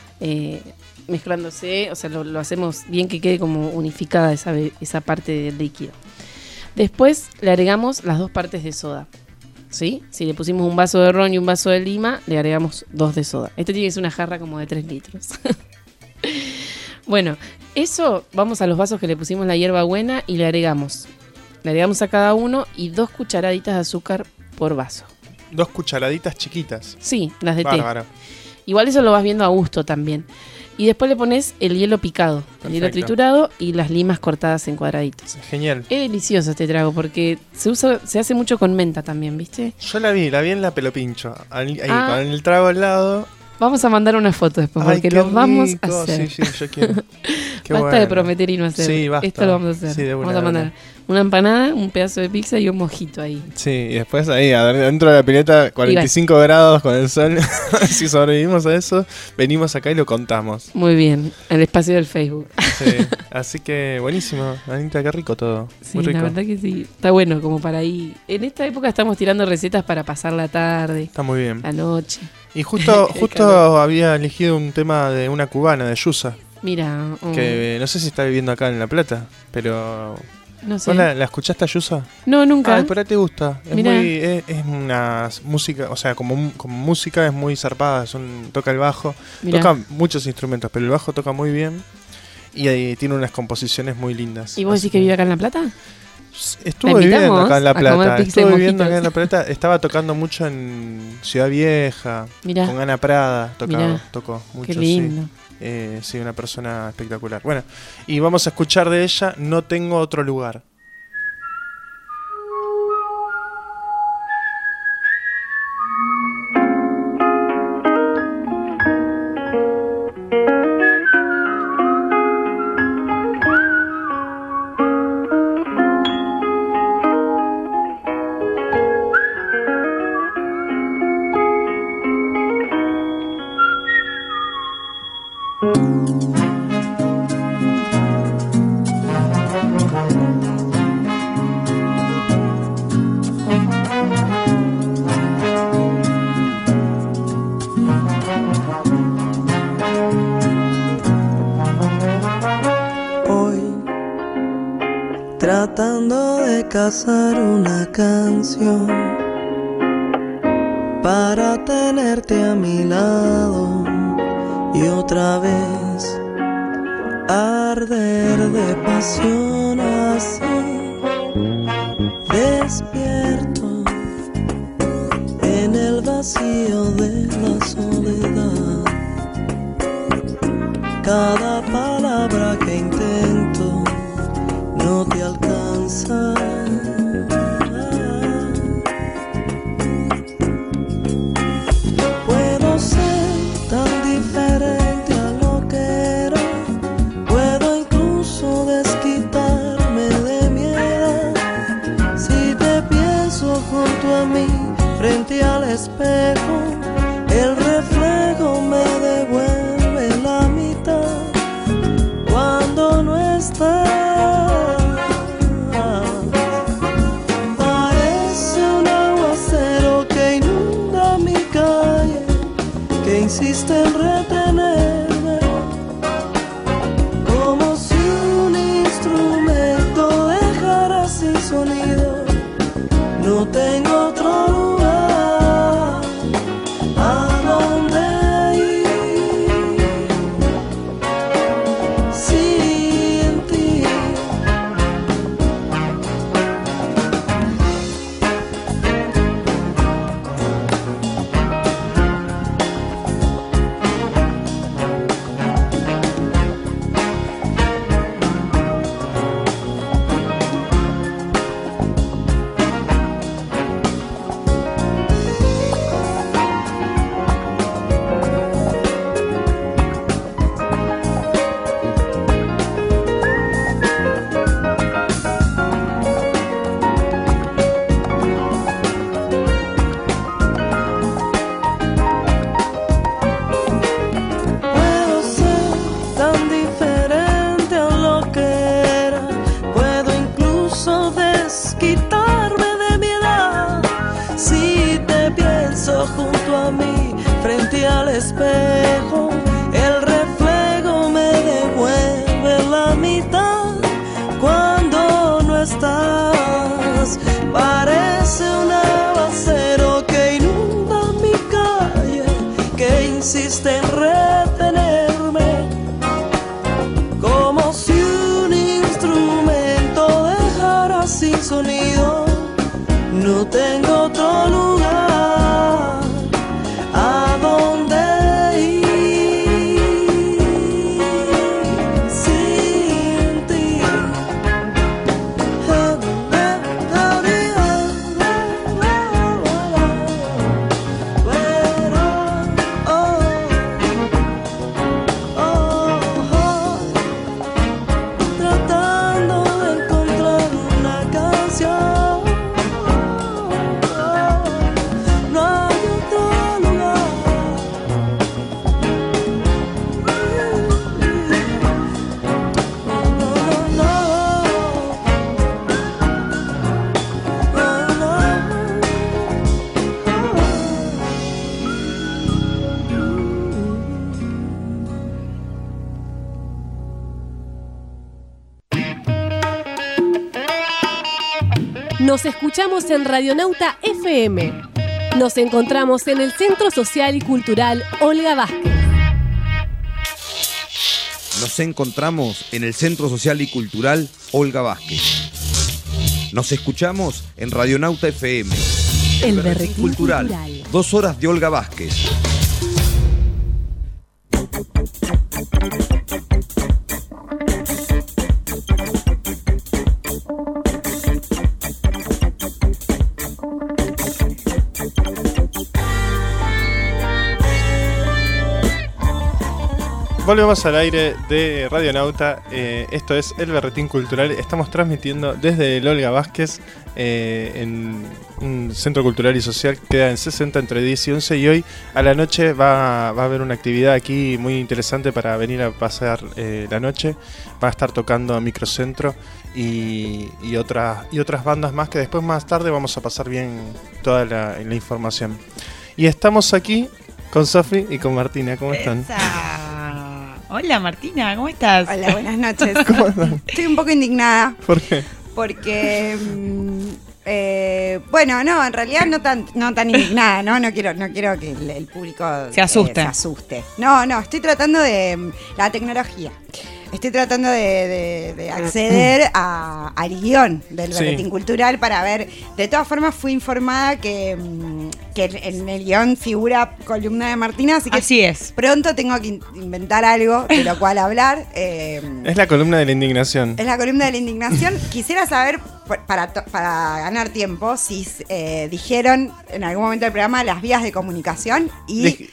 mezclándose, o sea, lo hacemos bien que quede como unificada esa parte del líquido. Después le agregamos las 2 partes de soda. ¿sí? Si le pusimos un vaso de ron y un vaso de lima, le agregamos 2 de soda. Este tiene que ser una jarra como de 3 litros. Bueno, eso, vamos a los vasos que le pusimos la hierbabuena y le agregamos a cada uno y 2 cucharaditas de azúcar por vaso. 2 cucharaditas chiquitas. Sí, las de Bárbaro. té. Igual eso lo vas viendo a gusto también. Y después le pones el hielo picado, el hielo triturado y las limas cortadas en cuadraditos. Genial. Es delicioso este trago porque se hace mucho con menta también, ¿viste? Yo la vi en la Pelopincho. Ahí con el trago al lado. Vamos a mandar una foto después porque lo vamos a hacer. Sí, yo quiero. Qué basta bueno. de prometer y no hacer. Sí, basta. Esto lo vamos a hacer. Sí, de una, vamos a mandar una empanada, un pedazo de pizza y un mojito ahí. Sí, y después ahí, dentro de la pileta, 45 grados con el sol. Si sobrevivimos a eso, venimos acá y lo contamos. Muy bien, el espacio del Facebook. Sí, así que buenísimo. Anita, qué rico todo. Sí, muy rico. La verdad que sí. Está bueno como para ahí. En esta época estamos tirando recetas para pasar la tarde. Está muy bien. La noche. Y justo había elegido un tema de una cubana, de Yusa. Mira. Que no sé si está viviendo acá en La Plata, pero... No sé. ¿Vos la escuchaste a Yusa? No, nunca. Ah, pero ahí te gusta. Es una música, o sea, como música es muy zarpada. Toca el bajo. Mirá. Toca muchos instrumentos, pero el bajo toca muy bien. Y ahí tiene unas composiciones muy lindas. ¿Y vos decís que vive acá en La Plata? Estuvo viviendo acá en La Plata. Estaba tocando mucho en Ciudad Vieja. Mirá. Con Ana Prada. Tocó mucho. Qué lindo. Sí, una persona espectacular. Bueno, y vamos a escuchar de ella No tengo otro lugar. Tratando de cazar una canción para tenerte a mi lado y otra vez arder de pasión así, despierto en el vacío de la soledad. Cada palabra que intento no te alcanza. Puedo ser tan diferente a lo que era, puedo incluso desquitarme de mi edad. Si te pienso junto a mí, frente al espejo, el reflejo me devuelve la mitad. Cuando no estás, insiste en retenerme, como si un instrumento dejara sin sonido. No tengo otro lugar a donde ir sin ti. Junto a mí, frente al espejo, el reflejo me devuelve la mitad. Cuando no estás, parece una base Nos escuchamos en Radionauta FM. Nos encontramos en el Centro Social y Cultural Olga Vázquez. Nos encontramos en el Centro Social y Cultural Olga Vázquez. Nos escuchamos en Radionauta FM. El Berretín Cultural. 2 horas de Olga Vázquez. Volvemos al aire de Radionauta. Esto es El Berretín Cultural. Estamos transmitiendo desde el Olga Vázquez en un centro cultural y social que queda en 60 entre 10 y 11. Y hoy a la noche va a haber una actividad aquí muy interesante para venir a pasar la noche. Va a estar tocando Microcentro y otras bandas más que después más tarde vamos a pasar bien toda la información. Y estamos aquí con Sofi y con Martina. ¿Cómo están? Hola Martina, ¿cómo estás? Hola, buenas noches. ¿Cómo están? Estoy un poco indignada. ¿Por qué? Porque, bueno, no, en realidad no tan indignada, ¿no? No quiero que el público se asuste. No, estoy tratando de la tecnología. Estoy tratando de acceder al guión del Berretín Cultural para ver. De todas formas, fui informada que en el guión figura columna de Martina, así es. Pronto tengo que inventar algo de lo cual hablar. Es la columna de la indignación. Es la columna de la indignación. Quisiera saber, para ganar tiempo, si dijeron en algún momento del programa las vías de comunicación y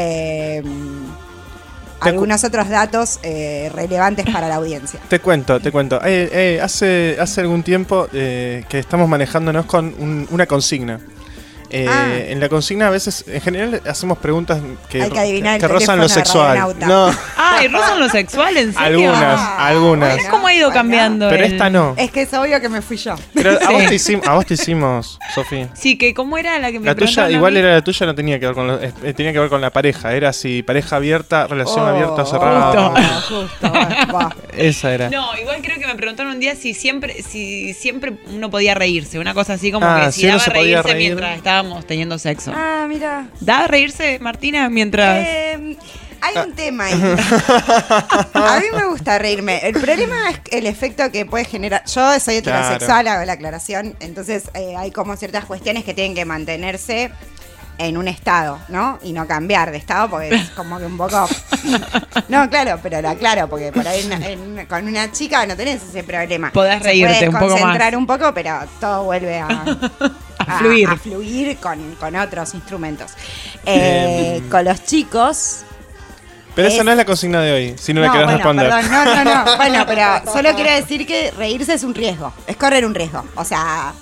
algunos otros datos relevantes para la audiencia. Te cuento. Hace algún tiempo que estamos manejándonos con una consigna. En la consigna a veces, en general, hacemos preguntas que rozan lo sexual. No. ¿Y rozan lo sexual? ¿En serio? Algunas. Bueno, ¿cómo ha ido cambiando? Pero esta no. Es que es obvio que me fui yo. Pero a vos te hicimos, Sofi. Sí, que ¿cómo era la que me La tuya, igual era la tuya, no tenía que ver con tenía que ver con la pareja. Era si pareja abierta, relación abierta o cerrada. Justo. Esa era. No, igual creo que me preguntaron un día si siempre uno podía reírse. Una cosa así como que si daba reírse mientras estábamos teniendo sexo. Mira. ¿Da reírse, Martina, mientras...? Hay un tema ahí. A mí me gusta reírme. El problema es el efecto que puede generar. Yo soy heterosexual, hago la aclaración. Entonces hay como ciertas cuestiones que tienen que mantenerse en un estado, ¿no? Y no cambiar de estado porque es como que un poco... No, claro, pero lo aclaro porque por ahí con una chica no tenés ese problema. Podés reírte un poco más. Concentrar un poco, pero todo vuelve a fluir con otros instrumentos. Con los chicos... Pero esa no es la consigna de hoy, si no la querés responder. Perdón, no. Bueno, pero solo quiero decir que reírse es un riesgo. Es correr un riesgo. O sea,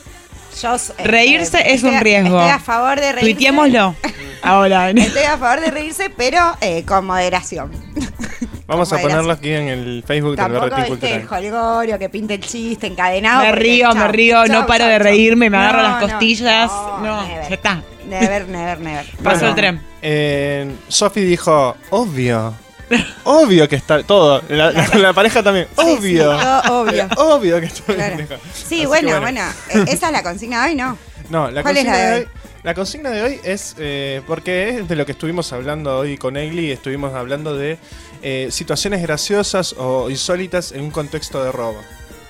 reírse es un riesgo. Estoy a favor de reírse. Tuiteémoslo. Ahora. Estoy a favor de reírse, pero con moderación. Vamos a ponerlo aquí en el Facebook del Berretín Cultural. Tampoco el jolgorio que pinte el chiste encadenado. Me río, no paro de reírme, me agarro las costillas. No, ya está. Never. Pasó el tren. Sofi dijo, obvio que está todo. La pareja también, obvio. Obvio que está bien. Sí, bueno, esa es la consigna de hoy, ¿no? No, la consigna de hoy. La consigna de hoy es, porque es de lo que estuvimos hablando hoy con Egli, estuvimos hablando de situaciones graciosas o insólitas en un contexto de robo.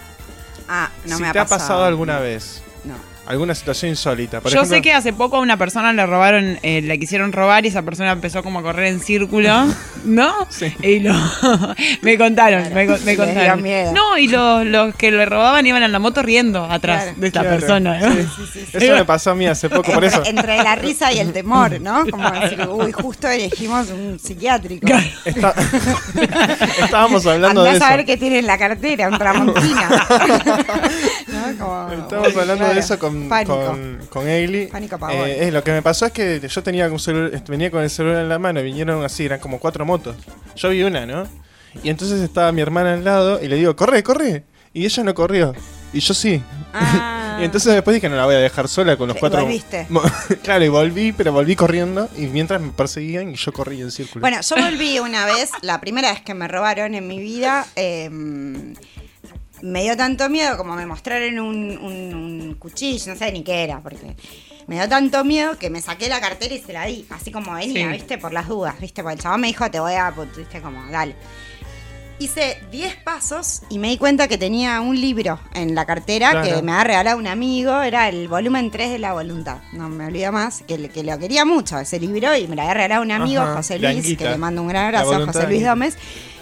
No me ha pasado. ¿Te ha pasado alguna vez? No. ¿Alguna situación insólita? Yo sé que hace poco a una persona le robaron, le quisieron robar y esa persona empezó como a correr en círculo, ¿no? Sí. Y me contaron. Miedo. No, y los que le robaban iban en la moto riendo atrás de esta persona, ¿no? Sí. Eso me pasó a mí hace poco, por eso. Entre la risa y el temor, ¿no? Como decir, justo elegimos un psiquiátrico. Estábamos hablando de eso. Andá a saber qué tiene en la cartera, un Tramontina. ¿No? Estábamos hablando de eso con Egli. Pánico, pavor. Lo que me pasó es que yo venía con el celular en la mano y vinieron así, eran como 4 motos. Yo vi una, ¿no? Y entonces estaba mi hermana al lado y le digo, corre. Y ella no corrió. Y yo sí. Y entonces después dije, no la voy a dejar sola con los 4. ¿Volviste? Claro, y volví corriendo y mientras me perseguían y yo corrí en círculo. Bueno, yo volví una vez, la primera vez que me robaron en mi vida. me dio tanto miedo, como me mostraron un cuchillo, no sé ni qué era, porque me dio tanto miedo que me saqué la cartera y se la di, así como venía, Sí. ¿viste? Por las dudas, ¿viste? Porque el chabón me dijo, te voy a, ¿viste? Como, dale. Hice 10 pasos y me di cuenta que tenía un libro en la cartera Claro. que me había regalado un amigo, era el volumen 3 de La Voluntad, no me olvido más, que lo quería mucho ese libro y me lo había regalado un amigo, Ajá, José la Luis, Anguita. que le mando un gran La abrazo a Voluntad José Luis Anguita. Gómez.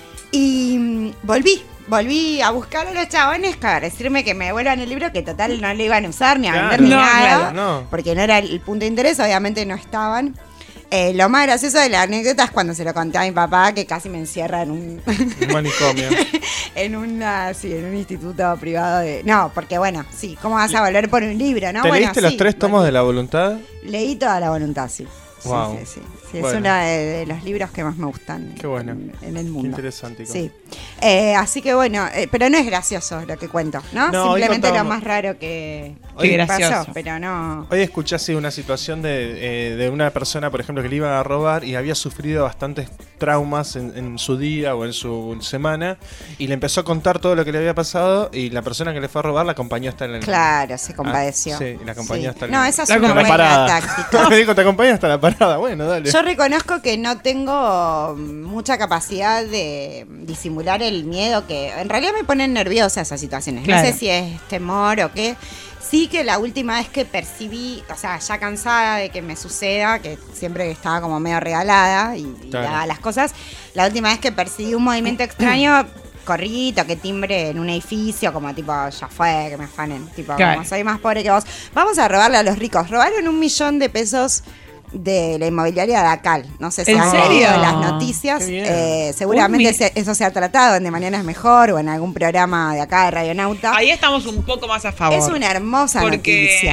Y volví a buscar a los chabones para decirme que me devuelvan el libro, que total no lo iban a usar ni a Claro. vender ni No, nada, claro, no. porque no era el punto de interés, obviamente no estaban. Lo más gracioso de la anécdota es cuando se lo conté a mi papá, que casi me encierra en un Un manicomio. en un instituto privado de. No, porque bueno, sí, ¿cómo vas a volver por un libro, no? ¿Te Bueno, leíste los sí, 3 tomos de La Voluntad? Leí toda La Voluntad, sí. Wow. Sí, es Bueno. uno de los libros que más me gustan. Qué bueno. En el mundo. Qué interesante. Sí. Así que bueno, pero no es gracioso lo que cuento, ¿no? No, hoy Simplemente lo contábamos- más raro que Qué gracioso. pasó, pero no. Hoy escuché así una situación de una persona, por ejemplo, que le iban a robar y había sufrido bastantes traumas en su día o en su semana y le empezó a contar todo lo que le había pasado y la persona que le fue a robar la acompañó hasta en el... Claro, se compadeció. sí, y la acompañó Sí. hasta el... No, esa es la una buena parada. táctica. Me dijo, te acompaño hasta la parada. Bueno, dale. Yo reconozco que no tengo mucha capacidad de disimular el miedo, que en realidad me ponen nerviosa esas situaciones. Claro. No sé si es temor o qué. Sí que la última vez que percibí, o sea, ya cansada de que me suceda, que siempre estaba como medio regalada y Claro. daba las cosas, la última vez que percibí un movimiento extraño, corrí, toqué timbre en un edificio, como tipo, ya fue, que me afanen, tipo, Claro. como soy más pobre que vos. Vamos a robarle a los ricos. Robaron $1 millón de la inmobiliaria de Acal. No sé si ¿En han serio? leído las noticias. Qué bien. Seguramente Un eso se ha tratado en De Mañana es Mejor o en algún programa de acá de Radionauta. Ahí estamos un poco más a favor. Es una hermosa noticia.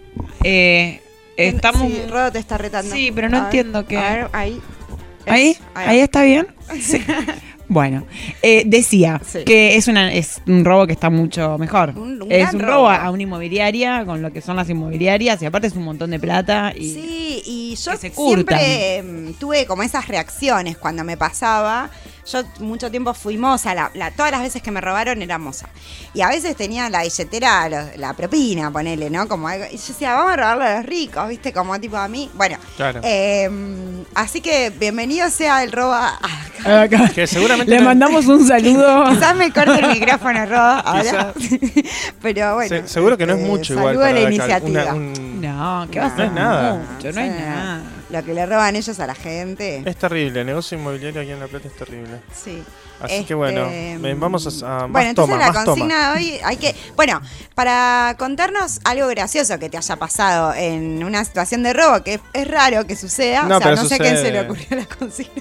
Estamos... Sí, Rodo te está retando. Sí, pero no A ver, entiendo qué... a ver, ahí. ¿Ahí está bien? Sí. Bueno, decía Sí. que es un robo que está mucho mejor. Un Es gran un robo. robo a una inmobiliaria, con lo que son las inmobiliarias, y aparte es un montón de plata. Y Sí, y yo que se curtan. siempre tuve como esas reacciones cuando me pasaba. Yo mucho tiempo fui moza, todas las veces que me robaron era moza. Y a veces tenía la billetera, la propina, ponele, ¿no? Como algo, y yo decía, vamos a robarle a los ricos, ¿viste? Como tipo a mí. Bueno, Claro. así que bienvenido sea el robo acá Que seguramente le no- mandamos un saludo. Quizás me corte el micrófono, Rodo, ahora. Pero bueno. seguro que no es mucho igual saludo a para la Acal. iniciativa. No, ¿qué va a No ser? es nada. Mucho, no es nada. Lo que le roban ellos a la gente. Es terrible, el negocio inmobiliario aquí en La Plata es terrible. Sí. Así que bueno, vamos a más Bueno, entonces toma, la más consigna toma. de hoy hay que. Bueno, para contarnos algo gracioso que te haya pasado en una situación de robo, que es raro que suceda. No, o sea, pero no sé a quién se sucede. le ocurrió la consigna.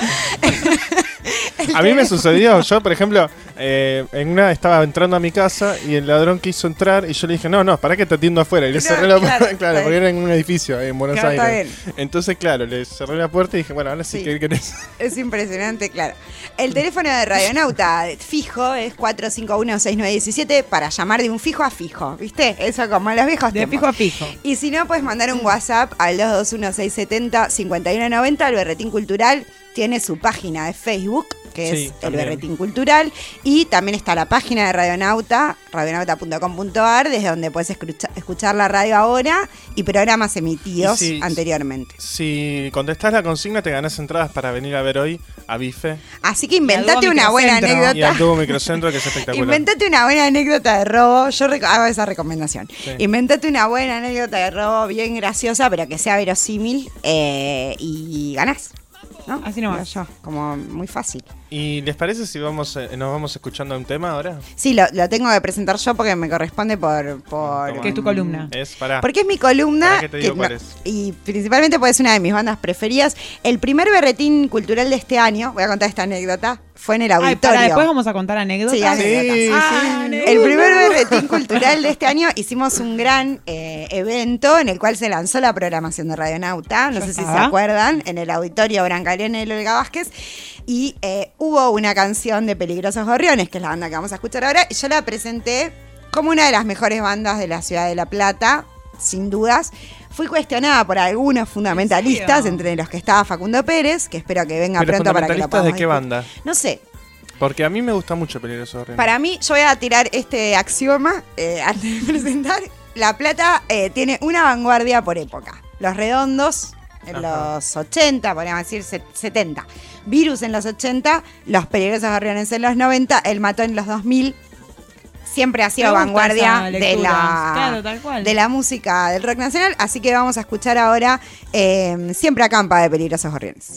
A mí me sucedió, yo por ejemplo, en una estaba entrando a mi casa y el ladrón quiso entrar y yo le dije, no, para que te atiendo afuera. Y le No, cerré la claro, puerta, claro, está porque era en un edificio en Buenos Claro, está Aires. Entonces, claro, le cerré la puerta y dije, bueno, ahora sí, Sí. ¿qué querés? Es impresionante, claro. El teléfono de Radionauta fijo es 451-6917 para llamar de un fijo a fijo, ¿viste? Eso como en los viejos De tiempos. fijo a fijo. Y si no, puedes mandar un WhatsApp al 221-670-5190. El Berretín Cultural tiene su página de Facebook, que Sí, es El también. Berretín Cultural. Y también está la página de Radionauta, radionauta.com.ar, desde donde puedes escuchar la radio ahora y programas emitidos Y si- anteriormente. Si contestás la consigna, te ganás entradas para venir a ver hoy a Bife Así que inventate Y al una buena Microcentro. y anécdota. al Tubo Microcentro, que es espectacular. Inventate una buena anécdota de robo. Yo hago esa recomendación. Sí. Inventate una buena anécdota de robo bien graciosa, pero que sea verosímil y ganás. ¿No? Así nomás. Digo yo, como muy fácil. ¿Y les parece si nos vamos escuchando un tema ahora? Sí, lo tengo que presentar yo porque me corresponde por Que es tu columna. Porque es mi columna. Pará que te digo que cuál no- es. Y principalmente porque es una de mis bandas preferidas. El primer berretín cultural de este año, voy a contar esta anécdota, fue en el Ay, auditorio. para después vamos a contar anécdotas. Sí, anécdotas. El primer berretín cultural de este año hicimos un gran evento en el cual se lanzó la programación de Radionauta, no Yo sé si estaba. se acuerdan, en el auditorio Brancaleone y Olga Vázquez, y hubo una canción de Peligrosos Gorriones, que es la banda que vamos a escuchar ahora, y yo la presenté como una de las mejores bandas de la ciudad de La Plata, sin dudas. Fui cuestionada por algunos fundamentalistas, entre los que estaba Facundo Pérez, que espero que venga ¿Pero pronto para que lo fundamentalistas de podamos qué discutir. banda? No sé. Porque a mí me gusta mucho Peligrosos Gorriones. Para mí, yo voy a tirar este axioma antes de presentar. La Plata tiene una vanguardia por época. Los Redondos en los 80, podríamos decir 70. Virus en los 80, Los Peligrosos Gorriones en los 90, El Matón en los 2000. Siempre ha sido vanguardia de la música del rock nacional. Así que vamos a escuchar ahora Siempre Acampa de Peligrosos Gorriones.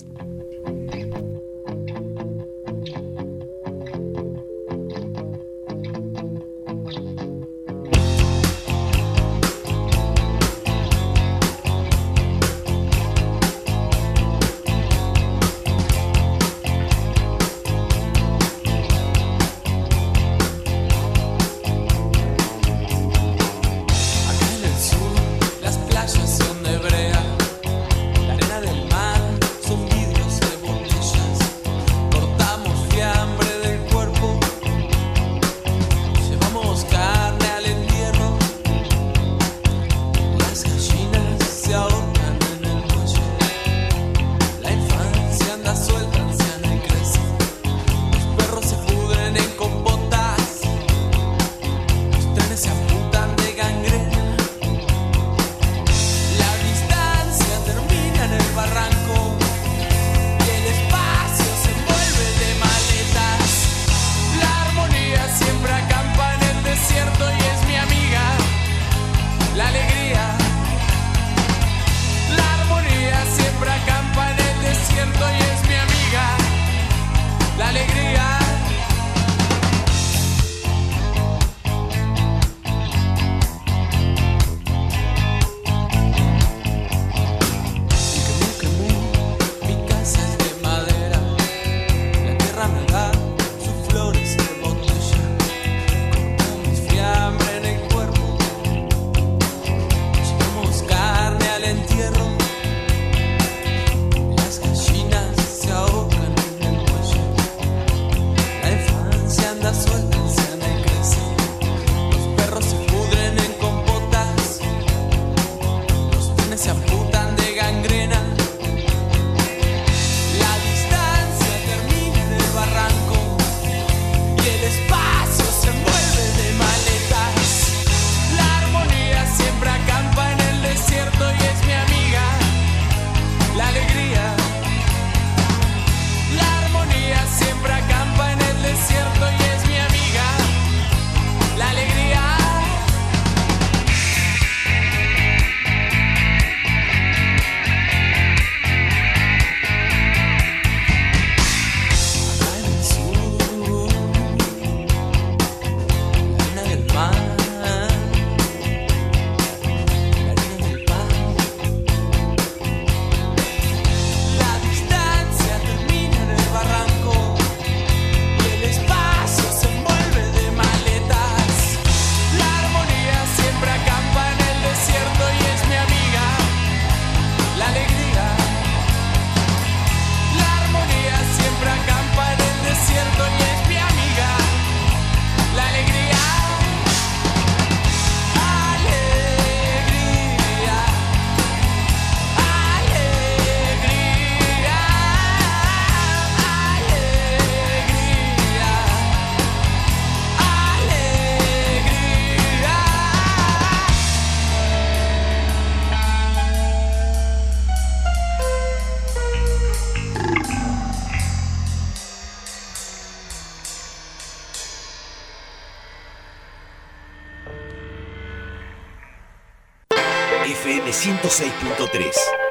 FM 106.3.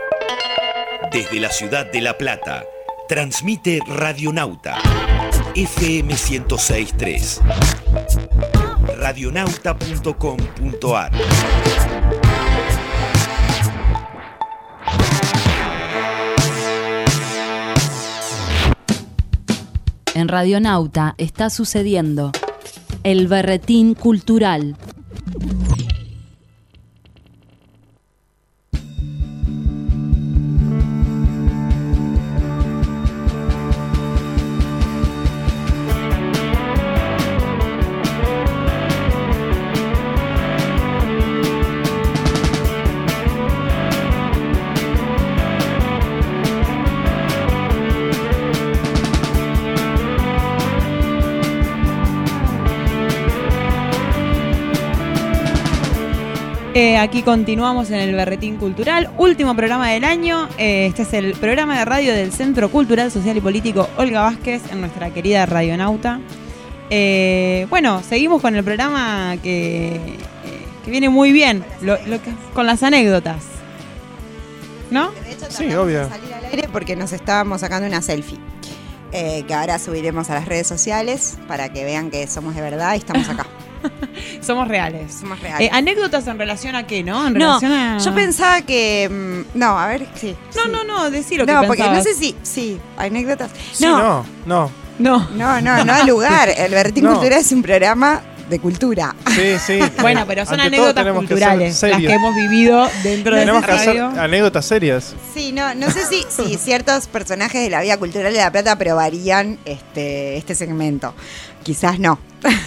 Desde la ciudad de La Plata, transmite Radionauta. FM 106.3. Radionauta.com.ar. En Radionauta está sucediendo el berretín cultural. Aquí continuamos en el Berretín Cultural, último programa del año. Este es el programa de radio del Centro Cultural, Social y Político Olga Vázquez, en nuestra querida Radionauta. Bueno, seguimos con el programa que viene muy bien, con las anécdotas. ¿No? De hecho, sí, obvio. Salir al aire porque nos estábamos sacando una selfie. Que ahora subiremos a las redes sociales para que vean que somos de verdad y estamos acá. Somos reales. Somos reales. ¿Anécdotas en relación a qué, no? En relación a... Yo pensaba que... No, a ver, sí. No, decí lo que pensabas. No, porque no sé si... Sí, anécdotas. No. No hay lugar. El Berretín Cultural es un programa de cultura. Sí. Bueno, pero son anécdotas culturales, las que hemos vivido dentro de la radio. Tenemos que hacer anécdotas serias. Sí, no sé si ciertos personajes de la vida cultural de La Plata aprobarían este segmento. Quizás no.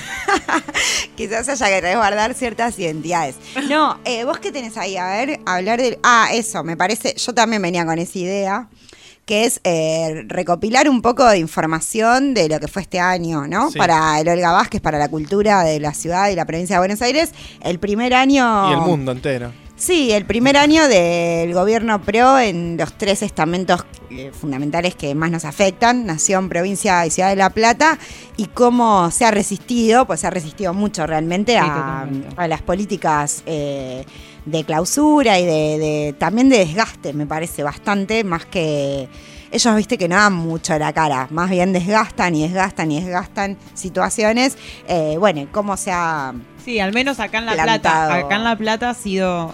Quizás haya que resguardar ciertas identidades. No, vos qué tenés ahí, a ver, hablar de... eso, me parece, yo también venía con esa idea, que es recopilar un poco de información de lo que fue este año, ¿no? Sí. Para el Olga Vázquez, para la cultura de la ciudad y la provincia de Buenos Aires, el primer año... Y el mundo entero. Sí, el primer año del gobierno PRO en los 3 estamentos fundamentales que más nos afectan, Nación, Provincia y Ciudad de La Plata, y cómo se ha resistido, pues se ha resistido mucho realmente a las políticas de clausura y también de desgaste, me parece bastante, más que... Ellos, viste, que no dan mucho la cara, más bien desgastan situaciones. Bueno, cómo se ha... Sí, al menos acá en La Plata. Acá en La Plata ha sido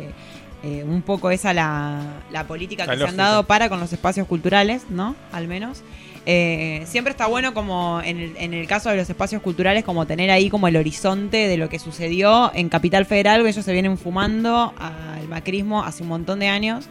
un poco esa la política que se han dado con los espacios culturales, ¿no? Al menos. Siempre está bueno, como en el caso de los espacios culturales, como tener ahí como el horizonte de lo que sucedió en Capital Federal. Ellos se vienen fumando al macrismo hace un montón de años.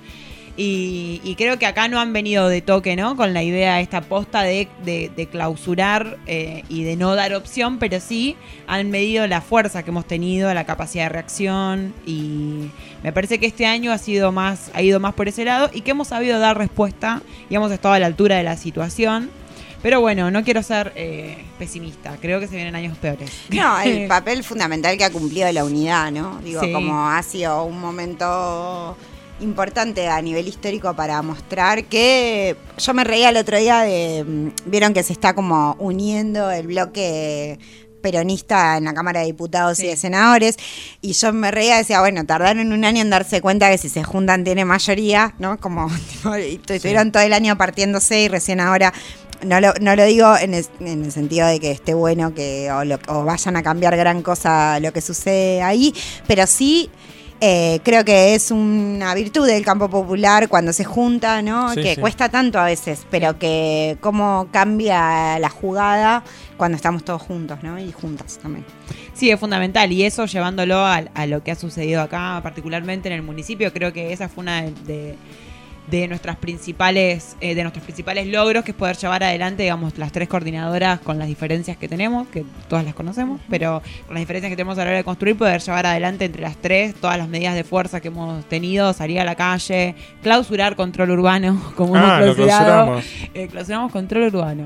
Y creo que acá no han venido de toque, ¿no? Con la idea esta posta de clausurar y de no dar opción, pero sí han medido la fuerza que hemos tenido, la capacidad de reacción, y me parece que este año ha ido más por ese lado y que hemos sabido dar respuesta y hemos estado a la altura de la situación. Pero bueno, no quiero ser pesimista, creo que se vienen años peores. No, el papel fundamental que ha cumplido la unidad, ¿no? Digo, sí. Como ha sido un momento... importante a nivel histórico para mostrar que yo me reía el otro día vieron que se está como uniendo el bloque peronista en la Cámara de Diputados y de Senadores, y yo me reía y decía, bueno, tardaron un año en darse cuenta que si se juntan tiene mayoría, ¿no? Como estuvieron todo el año partiéndose y recién ahora... No lo digo en el sentido de que esté bueno que o vayan a cambiar gran cosa lo que sucede ahí, pero sí... creo que es una virtud del campo popular cuando se junta, ¿no? Sí, que cuesta tanto a veces, pero que cómo cambia la jugada cuando estamos todos juntos, ¿no? Y juntas también. Sí, es fundamental, y eso llevándolo a lo que ha sucedido acá, particularmente en el municipio, creo que esa fue una de nuestros principales logros, que es poder llevar adelante, digamos, las 3 coordinadoras con las diferencias que tenemos, que todas las conocemos, pero con las diferencias que tenemos a la hora de construir, poder llevar adelante entre las 3 todas las medidas de fuerza que hemos tenido, salir a la calle, clausurar control urbano, como hemos clausurado. Clausuramos control urbano.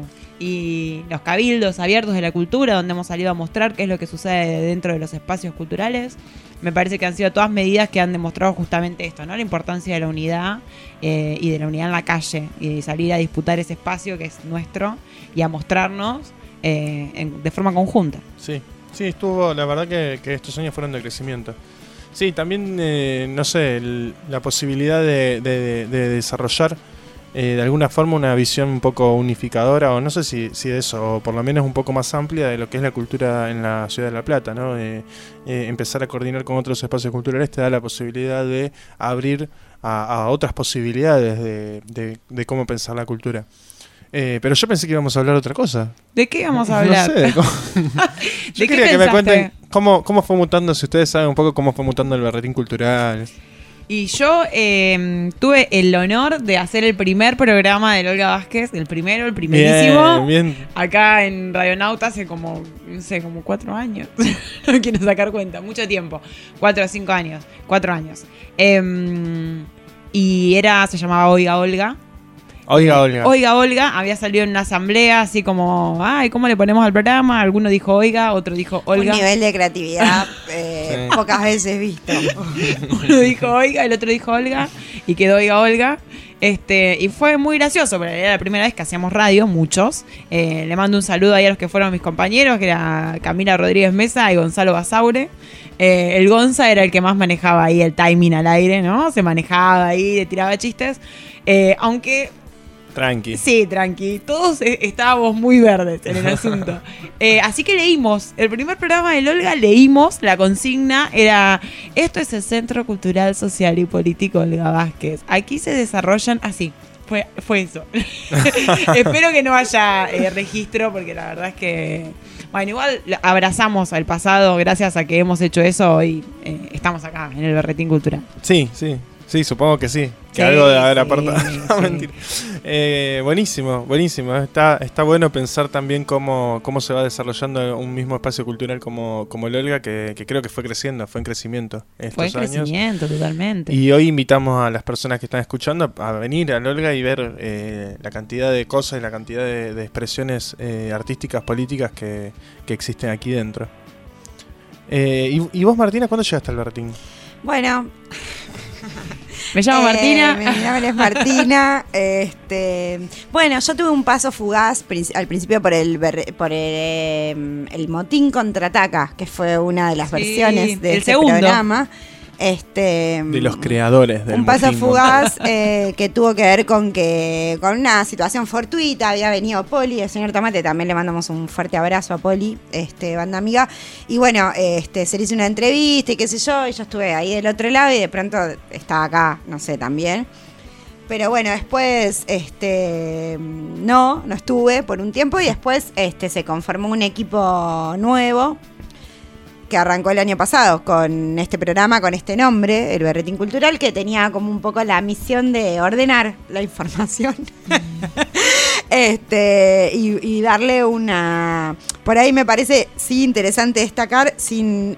Y los cabildos abiertos de la cultura, donde hemos salido a mostrar qué es lo que sucede dentro de los espacios culturales. Me parece que han sido todas medidas que han demostrado justamente esto, ¿no? La importancia de la unidad y de la unidad en la calle, y de salir a disputar ese espacio que es nuestro y a mostrarnos de forma conjunta. Sí, estuvo, la verdad que estos años fueron de crecimiento. Sí, también, no sé, la posibilidad de desarrollar de alguna forma una visión un poco unificadora, o no sé si de eso, o por lo menos un poco más amplia de lo que es la cultura en la ciudad de La Plata, ¿no? Empezar a coordinar con otros espacios culturales te da la posibilidad de abrir a otras posibilidades de cómo pensar la cultura. Pero yo pensé que íbamos a hablar de otra cosa. ¿De qué íbamos a hablar? No sé. Yo quería que me cuenten cómo fue mutando, si ustedes saben un poco cómo fue mutando el Berretín Cultural. Y yo tuve el honor de hacer el primer programa de Olga Vázquez, el primerísimo, bien. Acá en Radionauta hace como 4 años. No quiero sacar cuenta, mucho tiempo. 4 o 5 años. 4 años. Y se llamaba Oiga Olga. Oiga, Olga. Oiga, Olga, había salido en una asamblea así como, ay, ¿cómo le ponemos al programa? Alguno dijo Oiga, otro dijo Olga. Un nivel de creatividad pocas veces visto. Uno dijo Oiga, el otro dijo Olga y quedó Oiga, Olga. Y fue muy gracioso, porque era la primera vez que hacíamos radio, muchos. Le mando un saludo ahí a los que fueron mis compañeros, que era Camila Rodríguez Mesa y Gonzalo Basaure. El Gonza era el que más manejaba ahí el timing al aire, ¿no? Se manejaba ahí, le tiraba chistes. Aunque... Tranqui. Sí, tranqui. Todos estábamos muy verdes en el asunto. Así que leímos, el primer programa de Olga, leímos, la consigna era, esto es el Centro Cultural, Social y Político Olga Vázquez. Aquí se desarrollan, así, fue eso. Espero que no haya registro, porque la verdad es que, bueno, igual abrazamos al pasado, gracias a que hemos hecho eso, hoy estamos acá, en el Berretín Cultural. Sí, sí. Sí, supongo que sí. Que Sí, algo de haber apartado. sí. Mentira. Buenísimo, buenísimo. Está bueno pensar también cómo se va desarrollando un mismo espacio cultural como el Olga, que creo que fue creciendo, fue en crecimiento estos Fue en años. crecimiento, totalmente. Y hoy invitamos a las personas que están escuchando a venir al Olga y ver la cantidad de cosas y la cantidad de expresiones artísticas, políticas que existen aquí dentro. ¿Y vos, Martina, cuándo llegaste al Berretín? Bueno... Me llamo Martina. Mi nombre es Martina. Bueno, yo tuve un paso fugaz al principio por el Motín Contraataca, que fue una de las versiones de este programa. De los creadores del un paso Motín fugaz que tuvo que ver con una situación fortuita. Había venido Poli, el señor Tomate, también le mandamos un fuerte abrazo a Poli, banda amiga, y bueno, se le hizo una entrevista y qué sé yo, y yo estuve ahí del otro lado y de pronto estaba acá, no sé, también. Pero bueno, después no estuve por un tiempo y después se conformó un equipo nuevo que arrancó el año pasado con este programa, con este nombre, el Berretín Cultural, que tenía como un poco la misión de ordenar la información y darle una... Por ahí me parece sí interesante destacar, sin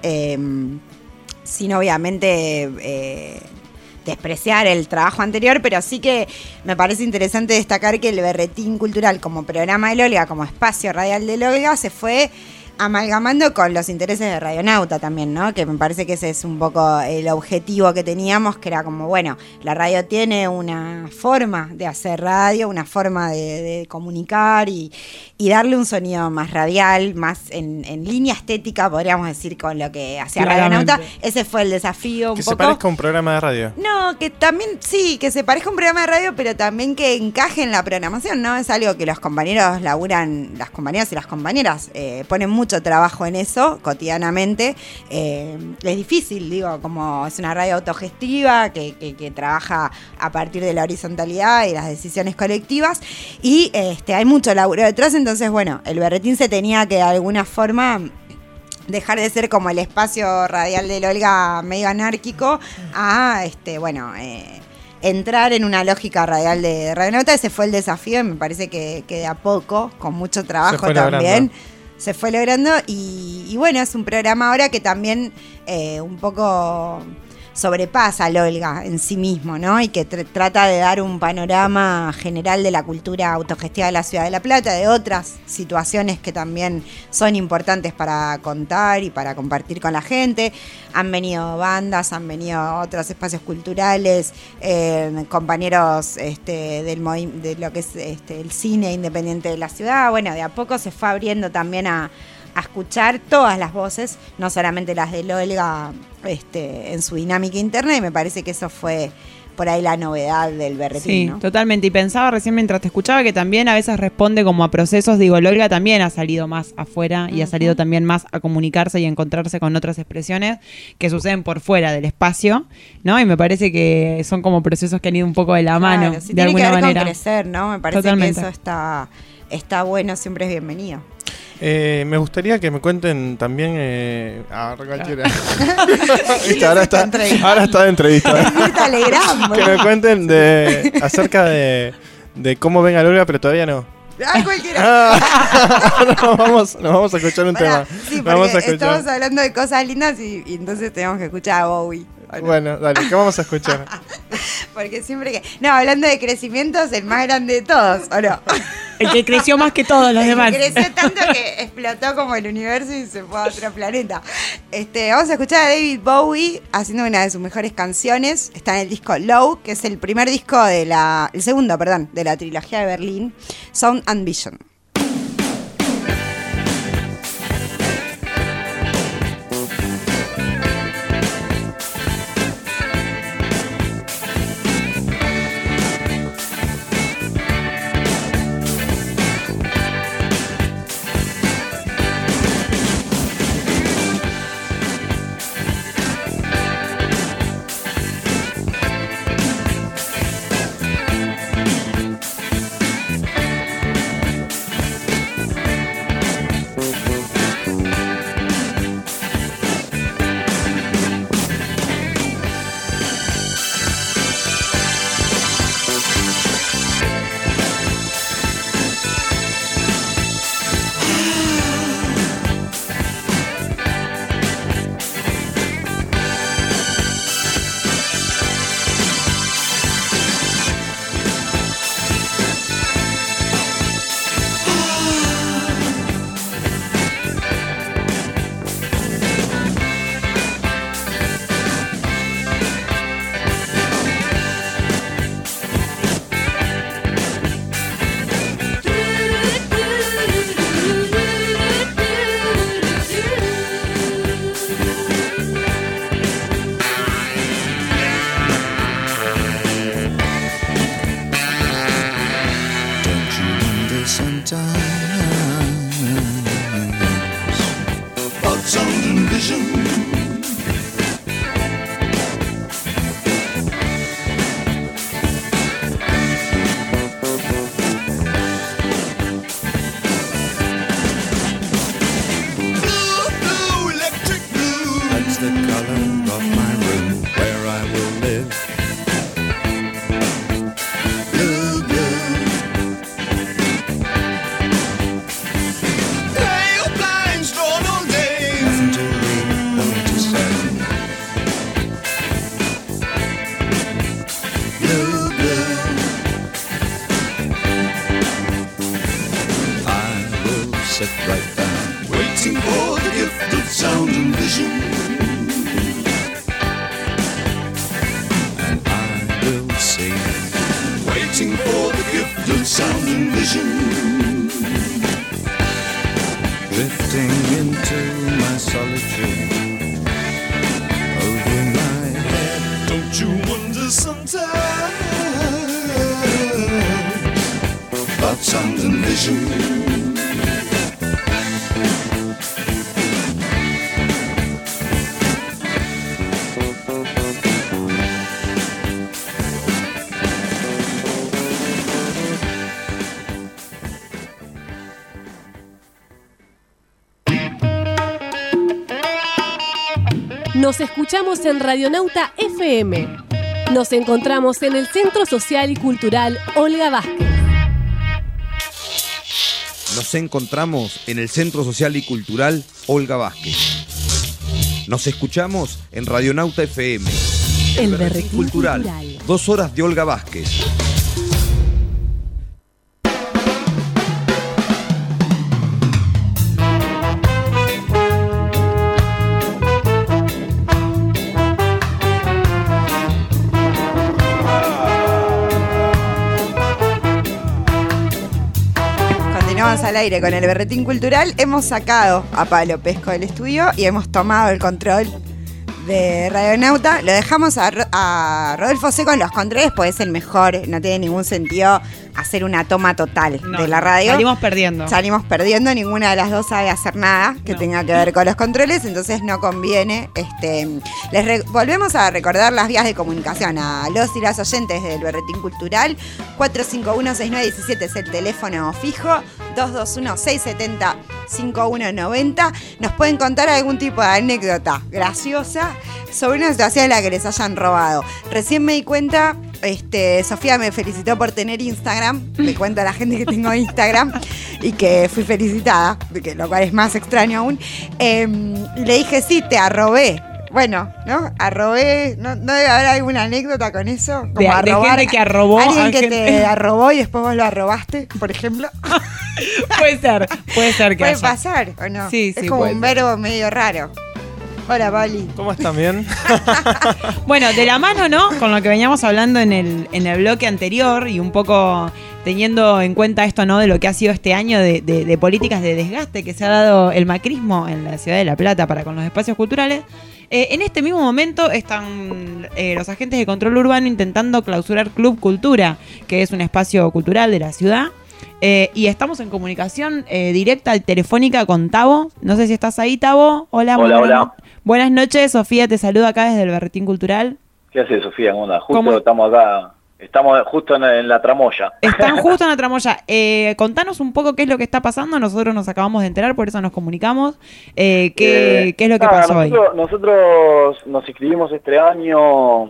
obviamente despreciar el trabajo anterior, pero sí que me parece interesante destacar que el Berretín Cultural como programa de Olga, como espacio radial de Olga, se fue amalgamando con los intereses de Radionauta también, ¿no? Que me parece que ese es un poco el objetivo que teníamos, que era como, bueno, la radio tiene una forma de hacer radio, una forma de comunicar y darle un sonido más radial, más en línea estética, podríamos decir, con lo que hacía Radionauta. Ese fue el desafío un poco. Que se parezca un programa de radio. No, que también, sí, que se parezca un programa de radio, pero también que encaje en la programación, ¿no? Es algo que los compañeros laburan, las compañeras y las compañeras ponen mucho trabajo en eso cotidianamente. Es difícil, digo, como es una radio autogestiva que trabaja a partir de la horizontalidad y las decisiones colectivas, y hay mucho laburo detrás. Entonces, bueno, el Berretín se tenía que de alguna forma dejar de ser como el espacio radial del Olga medio anárquico a entrar en una lógica radial de Radionauta. Ese fue el desafío y me parece que de a poco, con mucho trabajo también, se fue logrando. Y bueno, es un programa ahora que también un poco sobrepasa al Olga en sí mismo, ¿no? Y que trata de dar un panorama general de la cultura autogestiva de la Ciudad de La Plata, de otras situaciones que también son importantes para contar y para compartir con la gente. Han venido bandas, han venido otros espacios culturales, compañeros de lo que es el cine independiente de la ciudad. Bueno, de a poco se fue abriendo también a escuchar todas las voces, no solamente las de Olga en su dinámica interna, y me parece que eso fue por ahí la novedad del Berretín, sí, ¿no? Totalmente. Y pensaba recién mientras te escuchaba que también a veces responde como a procesos. Digo, Olga también ha salido más afuera y ha salido también más a comunicarse y a encontrarse con otras expresiones que suceden por fuera del espacio, ¿no? Y me parece que son como procesos que han ido un poco de la mano, sí, de alguna que ver manera. Con crecer, ¿no? Me parece Totalmente. que eso está bueno, siempre es bienvenido. Me gustaría que me cuenten también cualquiera. Ahora está de entrevista. Que me cuenten acerca de cómo ven a Olga, pero todavía no. ¡Ay, cualquiera! Nos vamos a escuchar un tema. Sí, porque estamos hablando de cosas lindas y entonces tenemos que escuchar a Bowie. Bueno, dale, ¿qué vamos a escuchar? Porque siempre que... No, hablando de crecimientos, el más grande de todos, ¿o no? El que creció más que todos los demás. Creció tanto que explotó como el universo y se fue a otro planeta. Vamos a escuchar a David Bowie haciendo una de sus mejores canciones. Está en el disco Low, que es el primer disco el segundo, de la trilogía de Berlín, Sound and Vision. Nos escuchamos en Radionauta FM. Nos encontramos en el Centro Social y Cultural Olga Vázquez. Nos encontramos en el Centro Social y Cultural Olga Vázquez. Nos escuchamos en Radionauta FM. El Berretín Cultural. 2 horas de Olga Vázquez. Al aire con el Berretín Cultural. Hemos sacado a Pablo Pesco del estudio y hemos tomado el control de Radionauta. Lo dejamos a Rodolfo Seco en los controles, pues es el mejor. No tiene ningún sentido hacer una toma total de la radio. Salimos perdiendo. Ninguna de las dos sabe hacer nada que tenga que ver con los controles, entonces no conviene. Volvemos a recordar las vías de comunicación a los y las oyentes del Berretín Cultural. 451-6917 es el teléfono fijo. 221-670-5190. Nos pueden contar algún tipo de anécdota graciosa sobre una situación en la que les hayan robado. Recién me di cuenta, Sofía me felicitó por tener Instagram. Le cuento a la gente que tengo Instagram y que fui felicitada, lo cual es más extraño aún. Y le dije, sí, te arrobé. bueno, ¿no? Arrobé, ¿no debe haber alguna anécdota con eso? Como De gente que arrobó. Alguien que te arrobó y después vos lo arrobaste, por ejemplo. Puede ser que Puede haya. pasar, ¿o no? Sí, es como un verbo medio raro. Hola, Pali. ¿Cómo están? ¿Bien? Bueno, de la mano, ¿no? Con lo que veníamos hablando en el bloque anterior y un poco teniendo en cuenta esto, ¿no? De lo que ha sido este año de políticas de desgaste que se ha dado el macrismo en la ciudad de La Plata para con los espacios culturales. En este mismo momento están los agentes de control urbano intentando clausurar Club Cultura, que es un espacio cultural de la ciudad. Y estamos en comunicación directa, telefónica con Tavo. No sé si estás ahí, Tavo. Hola. Hola. Buenas noches, Sofía te saluda acá desde el Berretín Cultural. ¿Qué haces, Sofía? ¿Cómo andás? Justo estamos acá, estamos justo en la tramoya. Están justo en la tramoya. Contanos un poco qué es lo que está pasando. Nosotros nos acabamos de enterar, por eso nos comunicamos. ¿Qué es lo que pasó hoy? Nosotros nos inscribimos este año.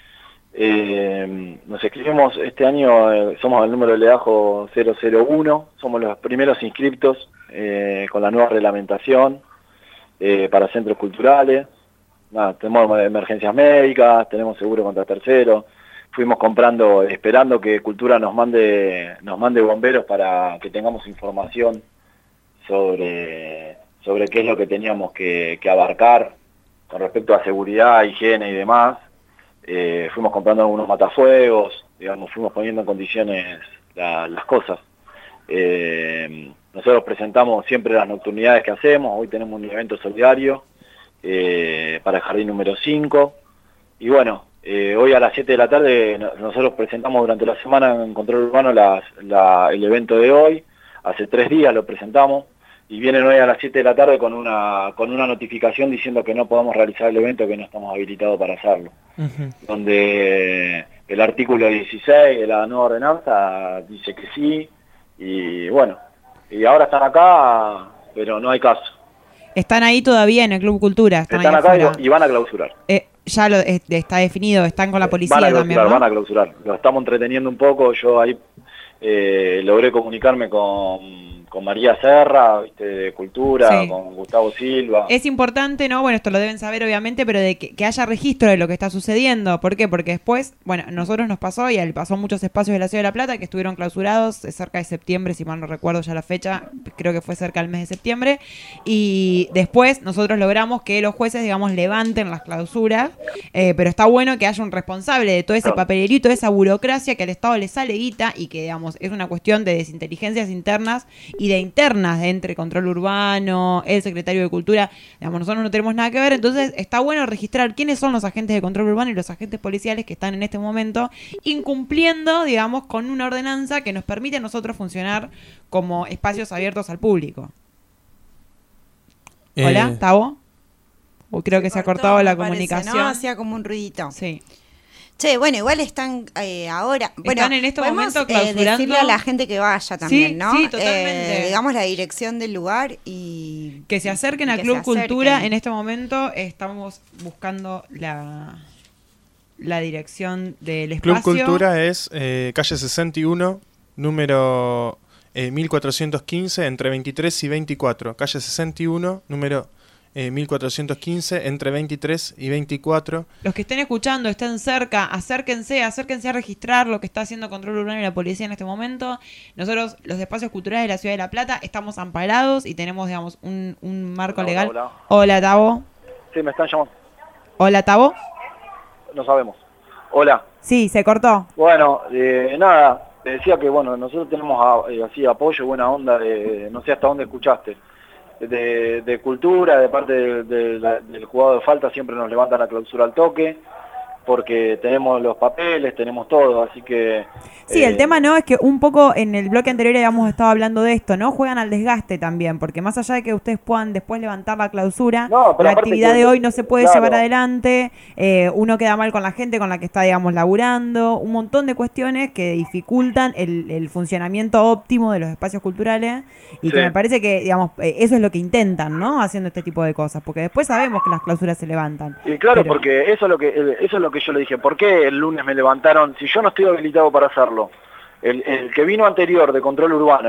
Somos el número de legajo 001, somos los primeros inscriptos con la nueva reglamentación para centros culturales. Tenemos emergencias médicas, tenemos seguro contra terceros. Fuimos comprando, esperando que Cultura nos mande bomberos para que tengamos información sobre qué es lo que teníamos que abarcar con respecto a seguridad, higiene y demás. Fuimos comprando algunos matafuegos, digamos, fuimos poniendo en condiciones las cosas. Nosotros presentamos siempre las nocturnidades que hacemos. Hoy tenemos un evento solidario para el jardín número 5. Y bueno, hoy a las 7 de la tarde nosotros presentamos durante la semana en Control Urbano el evento de hoy. Hace 3 días lo presentamos. Y vienen hoy a las 7 de la tarde con una notificación diciendo que no podemos realizar el evento, que no estamos habilitados para hacerlo. Donde el artículo 16 de la nueva ordenanza dice que sí, y bueno, y ahora están acá, pero no hay caso. Están ahí todavía en el Club Cultura. Están acá y van a clausurar. Ya está definido, están con la policía también, ¿no? Van a clausurar. Lo estamos entreteniendo un poco. Yo ahí logré comunicarme con María Serra, de Cultura, sí, con Gustavo Silva. Es importante, ¿no? Bueno, esto lo deben saber obviamente, pero de que haya registro de lo que está sucediendo. ¿Por qué? Porque después, bueno, nosotros nos pasó y pasó muchos espacios de la Ciudad de La Plata que estuvieron clausurados cerca de septiembre, si mal no recuerdo ya la fecha, creo que fue cerca del mes de septiembre. Y después nosotros logramos que los jueces, digamos, levanten las clausuras, pero está bueno que haya un responsable de todo ese papelerío y toda esa burocracia que al Estado le sale guita y que, digamos, es una cuestión de desinteligencias internas y de internas de entre Control Urbano, el secretario de Cultura, digamos, nosotros no tenemos nada que ver, entonces está bueno registrar quiénes son los agentes de Control Urbano y los agentes policiales que están en este momento incumpliendo, digamos, con una ordenanza que nos permite a nosotros funcionar como espacios abiertos al público. Hola, ¿Tavo? Creo que se ha cortado la comunicación. ¿No? Hacía como un ruidito. Sí. Che, bueno, igual están ahora. Bueno, están en este momento clausurando. Decirle a la gente que vaya también, sí, ¿no? Sí, totalmente. Digamos la dirección del lugar y. Que se acerquen a Club Cultura. En este momento estamos buscando la dirección del espacio. Club Cultura es calle 61, número 1415, entre 23 y 24. Calle 61, número 1415, entre 23 y 24. Los que estén escuchando, estén cerca, acérquense a registrar lo que está haciendo Control Urbano y la policía en este momento. Nosotros, los espacios culturales de la Ciudad de La Plata, estamos amparados y tenemos, digamos, un marco legal. Hola, Tavo. Sí, me están llamando. Hola, Tavo. No sabemos. Hola. Sí, se cortó. Bueno, nada, te decía que bueno, nosotros tenemos así apoyo, buena onda, no sé hasta dónde escuchaste. De Cultura, de parte del juzgado de falta, siempre nos levantan la clausura al toque, porque tenemos los papeles, tenemos todo, así que... Sí, el tema no es que un poco en el bloque anterior habíamos estado hablando de esto, ¿no? Juegan al desgaste también, porque más allá de que ustedes puedan después levantar la clausura, la actividad de hoy no se puede llevar adelante, uno queda mal con la gente con la que está, digamos, laburando, un montón de cuestiones que dificultan el funcionamiento óptimo de los espacios culturales y que me parece que, digamos, eso es lo que intentan, ¿no? Haciendo este tipo de cosas, porque después sabemos que las clausuras se levantan. Y claro, porque eso es lo que yo le dije, ¿por qué el lunes me levantaron? Si yo no estoy habilitado para hacerlo. El que vino anterior de Control Urbano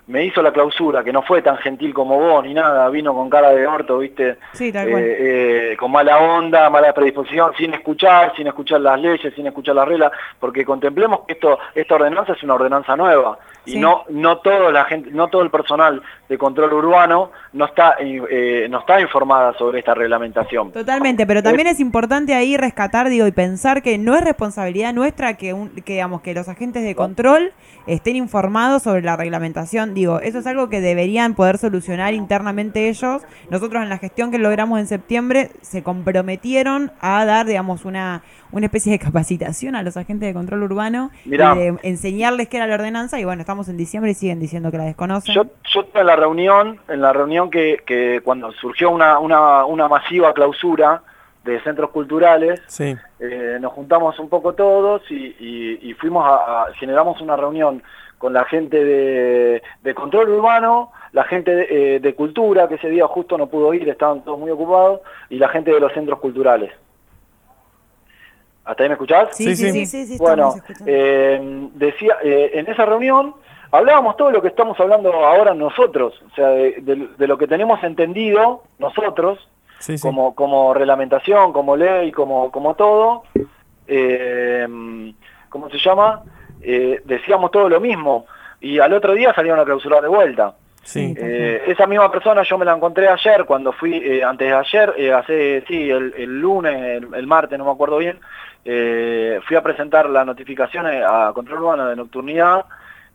me hizo la clausura, que no fue tan gentil como vos ni nada, vino con cara de orto, ¿viste? Sí, tal cual. Con mala onda, mala predisposición, sin escuchar las leyes, sin escuchar las reglas, porque contemplemos que esta ordenanza es una ordenanza nueva. Y no todo el personal de control urbano no está informada sobre esta reglamentación. Totalmente, pero también es importante ahí rescatar, y pensar que no es responsabilidad nuestra que los agentes de control estén informados sobre la reglamentación. Eso es algo que deberían poder solucionar internamente ellos. Nosotros en la gestión que logramos en septiembre se comprometieron a dar, una especie de capacitación a los agentes de control urbano. Mirá, y de enseñarles qué era la ordenanza, y estamos en diciembre y siguen diciendo que la desconocen. Yo estuve en la reunión que cuando surgió una masiva clausura de centros culturales, sí. Nos juntamos un poco todos y fuimos generamos una reunión con la gente de control urbano, la gente de cultura, que ese día justo no pudo ir, estaban todos muy ocupados, y la gente de los centros culturales. ¿Hasta ahí me escuchás? Sí. Bueno, decía, en esa reunión hablábamos todo lo que estamos hablando ahora nosotros, o sea, de lo que tenemos entendido nosotros, como reglamentación, como ley, como todo. ¿Cómo se llama? Decíamos todo lo mismo, y al otro día salieron a clausurar de vuelta. Sí. Esa misma persona yo me la encontré ayer, cuando fui, antes de ayer, el lunes, el martes, no me acuerdo bien, fui a presentar las notificaciones a Control Urbano de Nocturnidad.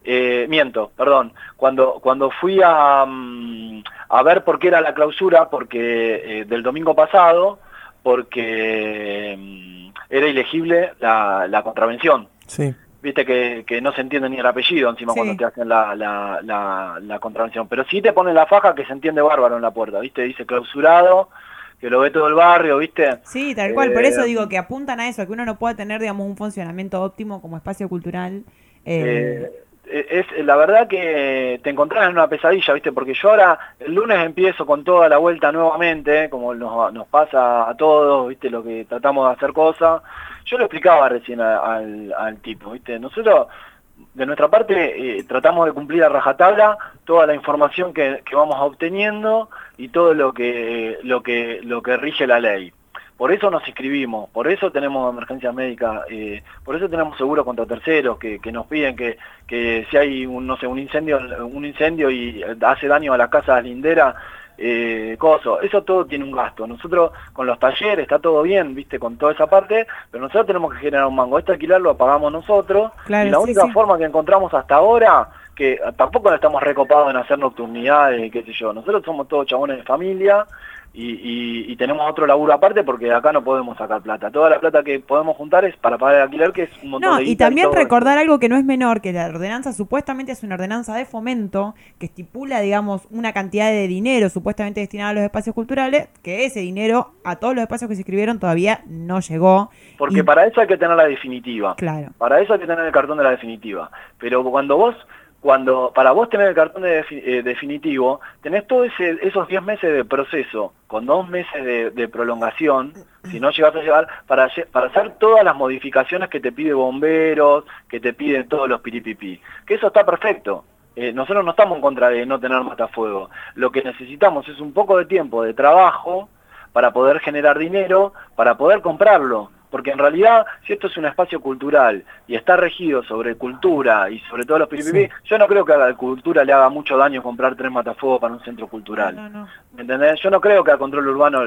Cuando fui a ver por qué era la clausura, porque del domingo pasado, porque era ilegible la contravención. Sí. Viste que no se entiende ni el apellido encima cuando te hacen la contravención, pero sí te ponen la faja que se entiende bárbaro en la puerta, ¿viste? Dice clausurado, que lo ve todo el barrio, ¿viste? Sí, tal cual, por eso digo que apuntan a eso, que uno no pueda tener, un funcionamiento óptimo como espacio cultural. La verdad que te encontrás en una pesadilla, ¿viste? Porque yo ahora, el lunes empiezo con toda la vuelta nuevamente, como nos pasa a todos, ¿viste? Lo que tratamos de hacer cosas. Yo lo explicaba recién al tipo, ¿viste? Nosotros, de nuestra parte, tratamos de cumplir a rajatabla toda la información que vamos obteniendo y todo lo que rige la ley. Por eso nos inscribimos, por eso tenemos emergencias médicas, por eso tenemos seguro contra terceros que nos piden que si hay un incendio y hace daño a la casa lindera, eso todo tiene un gasto. Nosotros con los talleres está todo bien, viste, con toda esa parte, pero nosotros tenemos que generar un mango. Este alquiler lo pagamos nosotros, y la única forma que encontramos hasta ahora, que tampoco estamos recopados en hacer nocturnidades, qué sé yo, nosotros somos todos chabones de familia, y tenemos otro laburo aparte, porque de acá no podemos sacar plata. Toda la plata que podemos juntar es para pagar el alquiler, que es un montón de guita. Y también recordar algo que no es menor, que la ordenanza supuestamente es una ordenanza de fomento que estipula, una cantidad de dinero supuestamente destinado a los espacios culturales, que ese dinero a todos los espacios que se inscribieron todavía no llegó. Porque para eso hay que tener la definitiva. Claro. Para eso hay que tener el cartón de la definitiva. Pero para vos tener el cartón definitivo, tenés todos esos 10 meses de proceso, con 2 meses de prolongación, si no llegas a llegar, para hacer todas las modificaciones que te pide bomberos, que te piden todos los piripipí. Que eso está perfecto. Nosotros no estamos en contra de no tener matafuego. Lo que necesitamos es un poco de tiempo, de trabajo, para poder generar dinero, para poder comprarlo. Porque en realidad, si esto es un espacio cultural y está regido sobre cultura y sobre todo los piripipí, yo no creo que a la cultura le haga mucho daño comprar 3 matafuegos para un centro cultural. No. ¿Me entendés? Yo no creo que al control urbano,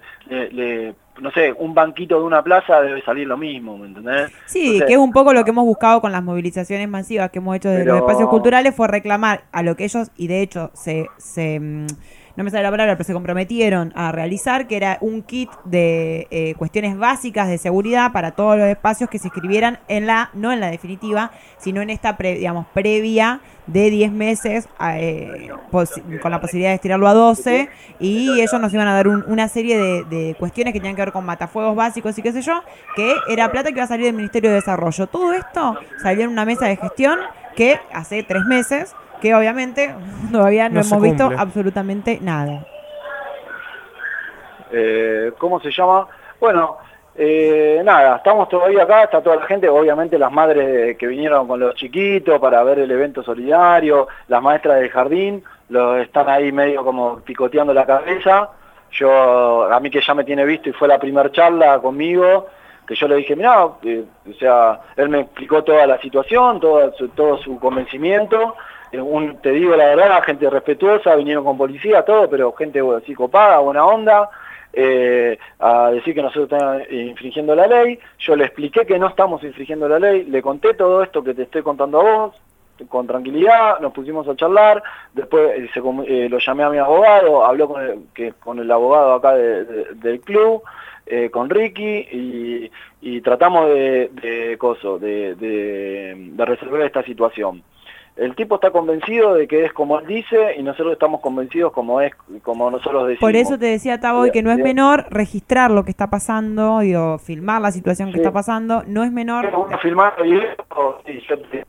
no sé, un banquito de una plaza debe salir lo mismo, ¿me entendés? Sí, entonces, que es un poco lo que hemos buscado con las movilizaciones masivas que hemos hecho de los espacios culturales, fue reclamar a lo que ellos, y de hecho no me sale la palabra, pero se comprometieron a realizar, que era un kit de cuestiones básicas de seguridad para todos los espacios que se inscribieran no en la definitiva, sino en esta previa de 10 meses, con la posibilidad de estirarlo a 12, y ellos nos iban a dar una serie de cuestiones que tenían que ver con matafuegos básicos y qué sé yo, que era plata que iba a salir del Ministerio de Desarrollo. Todo esto salió en una mesa de gestión que hace 3 meses, que obviamente todavía no hemos visto absolutamente nada. ¿Cómo se llama? Bueno, Nada, estamos todavía acá, está toda la gente, obviamente las madres que vinieron con los chiquitos para ver el evento solidario, las maestras del jardín, están ahí medio como picoteando la cabeza. A mí que ya me tiene visto y fue la primera charla conmigo, que yo le dije, mirá, o sea, él me explicó toda la situación, todo su convencimiento. Te digo la verdad, gente respetuosa, vinieron con policía, todo, pero gente así copada, buena onda, a decir que nosotros estamos infringiendo la ley. Yo le expliqué que no estamos infringiendo la ley, le conté todo esto que te estoy contando a vos, con tranquilidad, nos pusimos a charlar, después lo llamé a mi abogado, habló con el abogado acá del club, con Ricky, y tratamos de resolver esta situación. El tipo está convencido de que es como él dice y nosotros estamos convencidos como nosotros decimos. Por eso te decía, Tavo, que no es menor registrar lo que está pasando, digo, filmar la situación que está pasando, no es menor. Filmar el video, sí,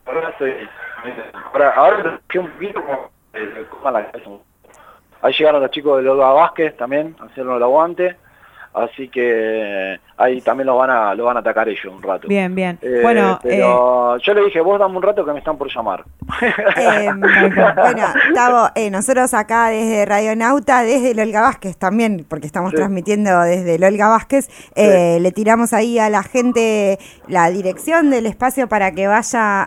ahora estoy un poquito como la cabeza. Ahí llegaron los chicos de Olga Vázquez también, a hacernos el aguante. Así que ahí también lo van a atacar ellos un rato. Bien. Bueno, pero yo le dije, vos dame un rato que me están por llamar. Bueno, Tavo, nosotros acá desde Radio Nauta, desde el Olga Vázquez también, porque estamos transmitiendo desde el Olga Vázquez, le tiramos ahí a la gente la dirección del espacio para que vaya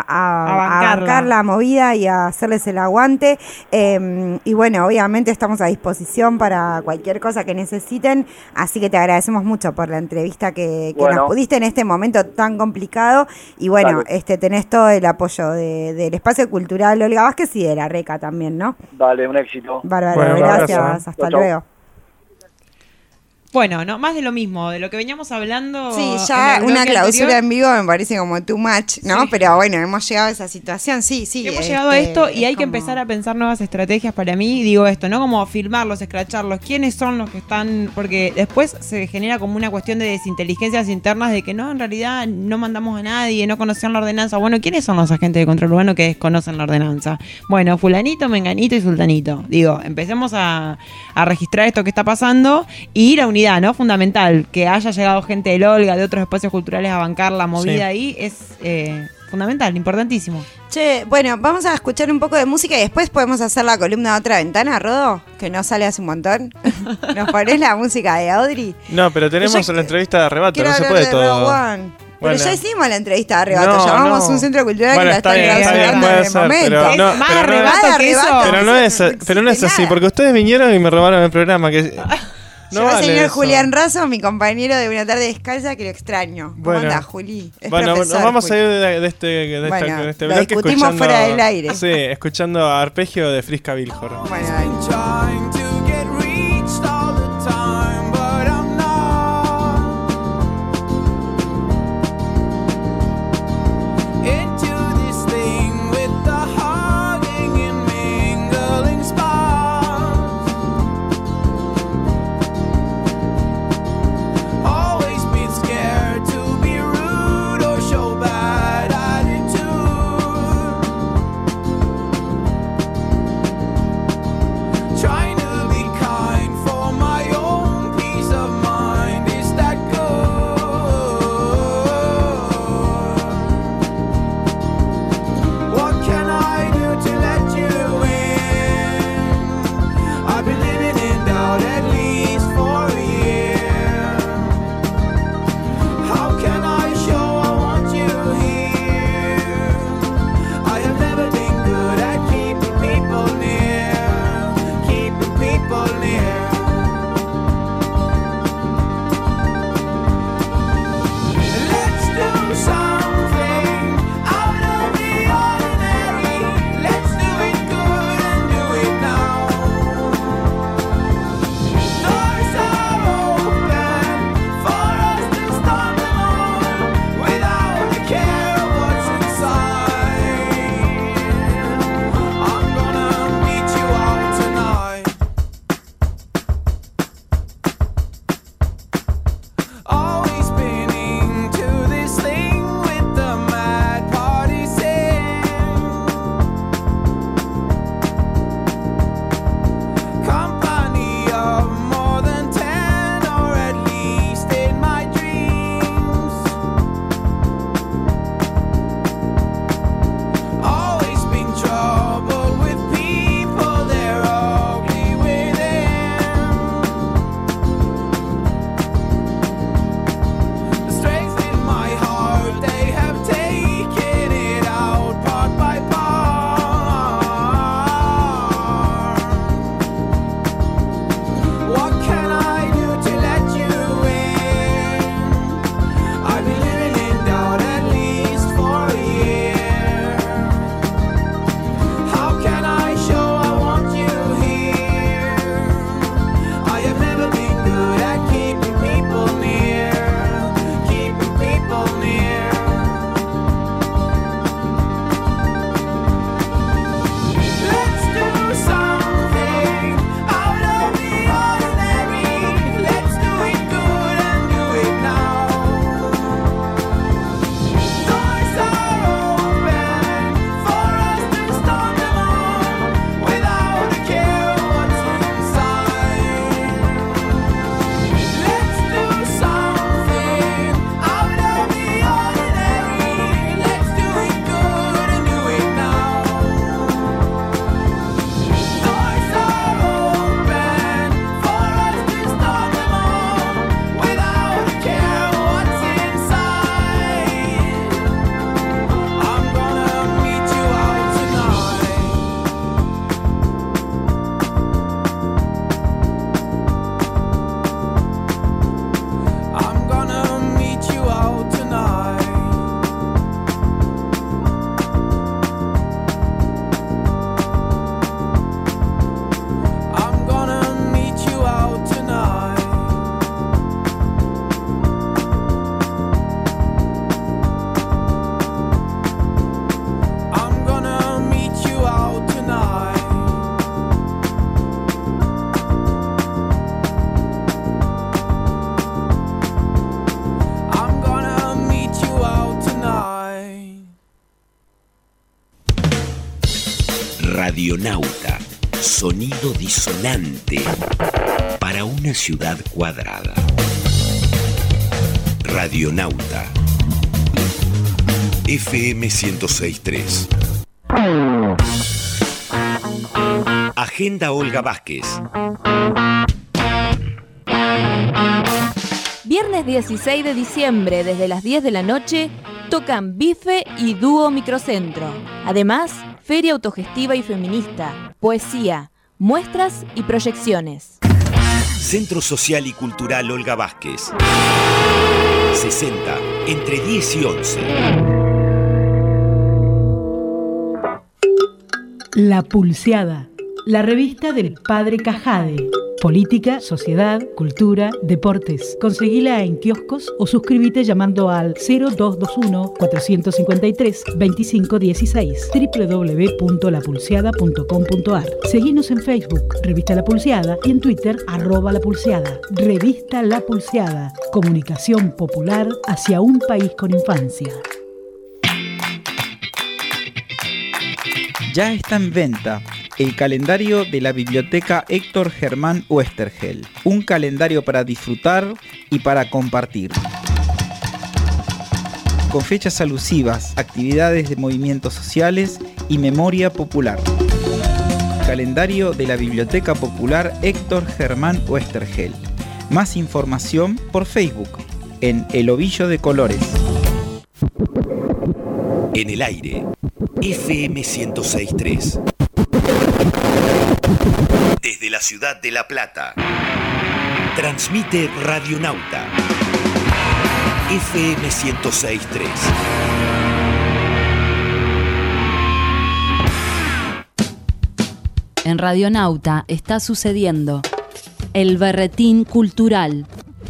a bancar la movida y a hacerles el aguante. Y bueno, obviamente estamos a disposición para cualquier cosa que necesiten. Así que te agradecemos mucho por la entrevista que nos pudiste en este momento tan complicado. Y bueno, tenés todo el apoyo del Espacio Cultural Olga Vázquez y de la RECA también, ¿no? Dale, un éxito. Bárbaro, gracias. Hasta luego. Bueno, no, más de lo mismo, de lo que veníamos hablando. Sí, ya una clausura en vivo me parece como too much, ¿no? Sí. Pero bueno, hemos llegado a esa situación, sí. Hemos llegado a esto y hay que empezar a pensar nuevas estrategias para mí. Digo esto, ¿no? Como filmarlos, escracharlos, quiénes son los que están. Porque después se genera como una cuestión de desinteligencias internas de que no, en realidad no mandamos a nadie, no conocían la ordenanza. Bueno, ¿quiénes son los agentes de control urbano que desconocen la ordenanza? Bueno, fulanito, menganito y sultanito. Digo, empecemos a registrar esto que está pasando y la unidad, ¿no? Fundamental, que haya llegado gente del Olga, de otros espacios culturales a bancar la movida ahí, es fundamental, importantísimo. Che, bueno, vamos a escuchar un poco de música y después podemos hacer la columna de Otra Ventana, Rodo, que no sale hace un montón. ¿Nos ponés la música de Audrey? No, pero tenemos la entrevista de Arrebato, no se puede todo. Pero ya hicimos la entrevista de Arrebato, llamamos un centro cultural que la está clausurando en el momento. Pero más Arrebato que eso. Pero no es así, porque ustedes vinieron y me robaron el programa. Yo al señor Julián Razo, mi compañero de Una Tarde Descalza, que lo extraño. ¿Cómo andás, Juli? Bueno, nos vamos a ir de este lo discutimos fuera del aire. Sí, escuchando Arpegio de Friska Vilhor. Bueno, trying to Radionauta, sonido disonante para una ciudad cuadrada. Radionauta, FM 106.3. Agenda Olga Vázquez. Viernes 16 de diciembre, desde las 10 de la noche, tocan Bife y Dúo Microcentro. Además, feria autogestiva y feminista, poesía, muestras y proyecciones. Centro Social y Cultural Olga Vázquez. 60, entre 10 y 11. La Pulseada, la revista del Padre Cajade. Política, sociedad, cultura, deportes. Conseguila en kioscos o suscríbete llamando al 0221-453-2516 www.lapulseada.com.ar. Seguinos en Facebook, Revista La Pulseada, y en Twitter, @La Pulseada. Revista La Pulseada. Comunicación popular hacia un país con infancia. Ya está en venta el calendario de la Biblioteca Héctor Germán Oesterhel. Un calendario para disfrutar y para compartir. Con fechas alusivas, actividades de movimientos sociales y memoria popular. Calendario de la Biblioteca Popular Héctor Germán Oesterhel. Más información por Facebook, en El Ovillo de Colores. En el aire, FM 106.3. Desde la ciudad de La Plata, transmite Radionauta, FM 106.3. En Radionauta está sucediendo el Berretín Cultural.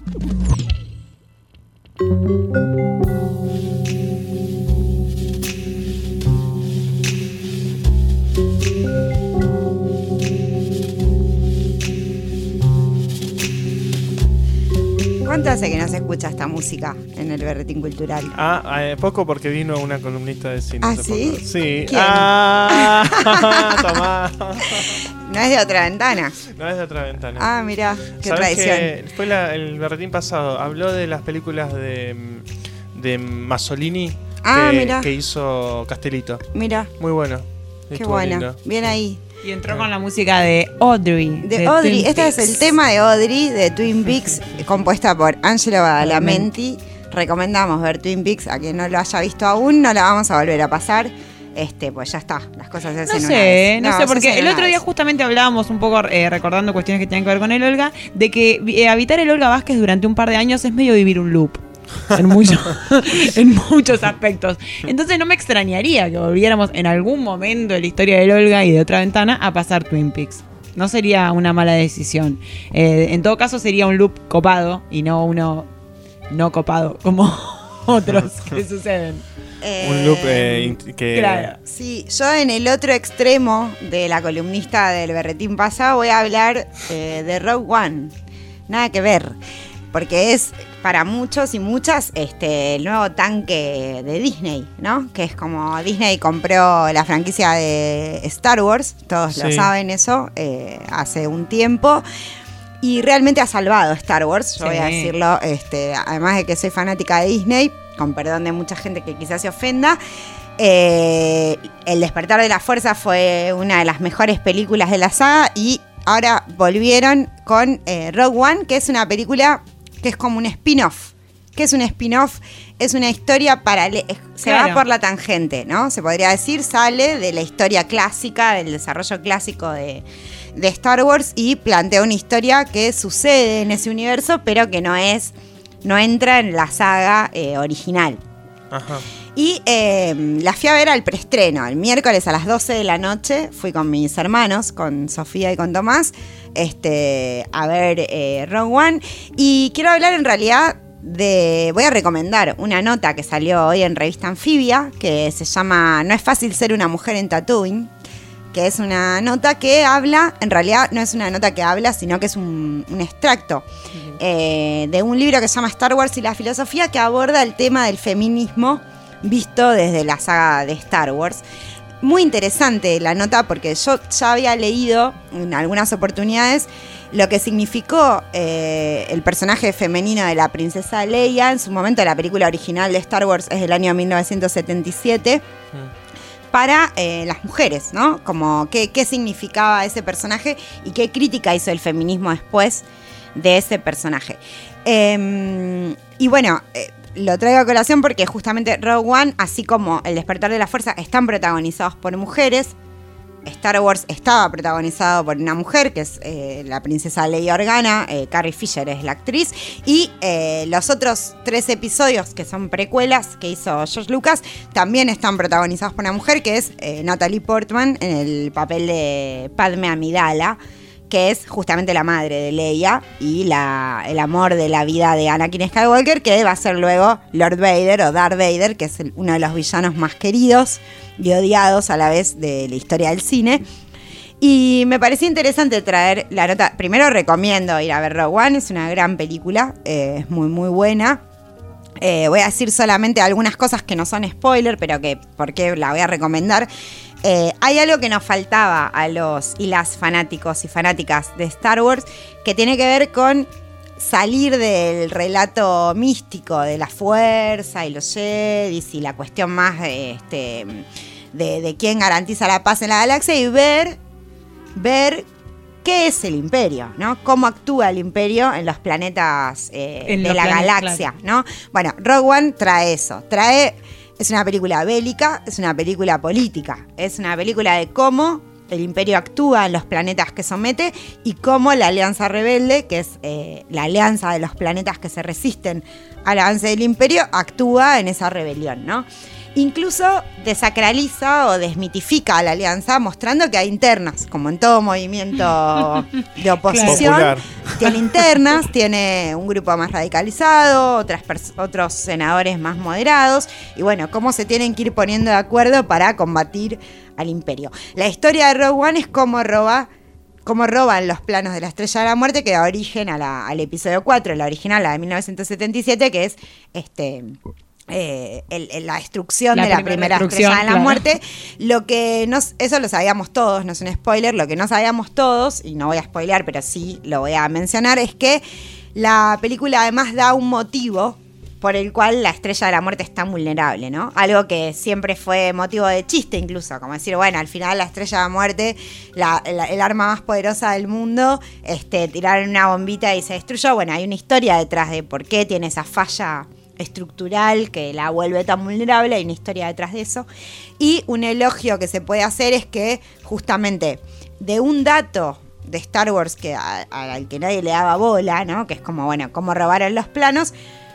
¿Cuánto hace que no se escucha esta música en el Berretín Cultural? Poco, porque vino una columnista de cine. ¿Ah, hace sí? poco. Sí. ¿Quién? Tomá. ¿No es de Otra Ventana? No es de Otra Ventana. Ah, mirá, qué ¿Sabés tradición. que fue el Berretín pasado? Habló de las películas de Masolini que hizo Castelito. Mira. Muy bueno. Qué Estuvo buena. lindo. Bien ahí. Y entró con la música de Audrey. De Audrey. Twin Este Peaks. es el tema de Audrey de Twin Peaks, compuesta por Angelo Badalamenti. Recomendamos ver Twin Peaks a quien no lo haya visto aún. No la vamos a volver a pasar. Pues ya está. Las cosas se hacen una vez. No sé, porque se hacen el una otro día vez. justamente hablábamos un poco, recordando cuestiones que tienen que ver con el Olga, de que habitar el Olga Vázquez durante un par de años es medio vivir un loop. En muchos aspectos. Entonces no me extrañaría que volviéramos en algún momento de la historia del Olga y de Otra Ventana a pasar Twin Peaks. No sería una mala decisión. En todo caso sería un loop copado y no uno no copado como otros que suceden. Un loop que... Claro. Sí, yo en el otro extremo de la columnista del Berretín pasado voy a hablar de Rogue One. Nada que ver. Porque es para muchos y muchas el nuevo tanque de Disney, ¿no? Que es como Disney compró la franquicia de Star Wars, todos lo saben eso, hace un tiempo. Y realmente ha salvado Star Wars, yo voy a decirlo, además de que soy fanática de Disney, con perdón de mucha gente que quizás se ofenda. El Despertar de la Fuerza fue una de las mejores películas de la saga y ahora volvieron con Rogue One, que es una película que es como un spin-off. ¿Qué es un spin-off? Es una historia paralela, se va por la tangente, ¿no? Se podría decir, sale de la historia clásica, del desarrollo clásico de Star Wars y plantea una historia que sucede en ese universo, pero que no entra en la saga original. Ajá. Y la fui a ver al preestreno, el miércoles a las 12 de la noche. Fui con mis hermanos, con Sofía y con Tomás, a ver Rogue One. Y quiero hablar en realidad voy a recomendar una nota que salió hoy en Revista Anfibia, que se llama No es fácil ser una mujer en Tatooine, que es una nota que habla, en realidad no es una nota que habla, sino que es un extracto de un libro que se llama Star Wars y la filosofía, que aborda el tema del feminismo visto desde la saga de Star Wars. muy interesante la nota porque yo ya había leído en algunas oportunidades lo que significó el personaje femenino de la princesa Leia. En su momento la película original de Star Wars es del año 1977. Para las mujeres, ¿no? Como qué significaba ese personaje y qué crítica hizo el feminismo después de ese personaje. Y bueno, lo traigo a colación porque justamente Rogue One, así como El despertar de la fuerza, están protagonizados por mujeres. Star Wars estaba protagonizado por una mujer, que es la princesa Leia Organa, Carrie Fisher es la actriz, y los otros 3 episodios, que son precuelas, que hizo George Lucas, también están protagonizados por una mujer, que es Natalie Portman, en el papel de Padme Amidala, que es justamente la madre de Leia y el amor de la vida de Anakin Skywalker, que va a ser luego Lord Vader o Darth Vader, que es uno de los villanos más queridos y odiados a la vez de la historia del cine. Y me pareció interesante traer la nota. Primero recomiendo ir a ver Rogue One, es una gran película, es muy muy buena. Voy a decir solamente algunas cosas que no son spoiler, pero que por qué la voy a recomendar. Hay algo que nos faltaba a los y las fanáticos y fanáticas de Star Wars, que tiene que ver con salir del relato místico de la fuerza y los Jedis y la cuestión más de quién garantiza la paz en la galaxia, y ver qué es el Imperio, ¿no? Cómo actúa el Imperio en los planetas de la galaxia, claro, ¿no? Bueno, Rogue One trae eso, es una película bélica, es una película política, es una película de cómo el Imperio actúa en los planetas que somete y cómo la Alianza Rebelde, que es la alianza de los planetas que se resisten al avance del Imperio, actúa en esa rebelión, ¿no? Incluso desacraliza o desmitifica a la alianza, mostrando que hay internas, como en todo movimiento de oposición. Popular. Tiene internas, tiene un grupo más radicalizado, otros senadores más moderados, y bueno, cómo se tienen que ir poniendo de acuerdo para combatir al Imperio. La historia de Rogue One es cómo roban los planos de la Estrella de la Muerte, que da origen al episodio 4, la original, la de 1977, que es la destrucción de la primera Estrella de la Muerte. Lo que eso lo sabíamos todos, no es un spoiler. Lo que no sabíamos todos, y no voy a spoilear, pero sí lo voy a mencionar, es que la película además da un motivo por el cual la Estrella de la Muerte es tan vulnerable, ¿no? Algo que siempre fue motivo de chiste incluso, como decir, bueno, al final la Estrella de la Muerte, el arma más poderosa del mundo, tiraron una bombita y se destruyó. Bueno, hay una historia detrás de por qué tiene esa falla estructural que la vuelve tan vulnerable, hay una historia detrás de eso. Y un elogio que se puede hacer es que justamente de un dato de Star Wars al que nadie le daba bola, ¿no? Que es como, bueno, cómo robaron los planos,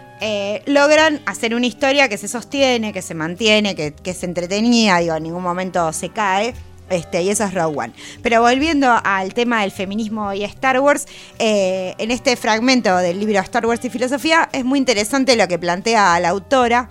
logran hacer una historia que se sostiene, que se mantiene, que es entretenida, digo, en ningún momento se cae. Y eso es Rogue One. Pero volviendo al tema del feminismo y Star Wars, en este fragmento del libro Star Wars y Filosofía es muy interesante lo que plantea la autora,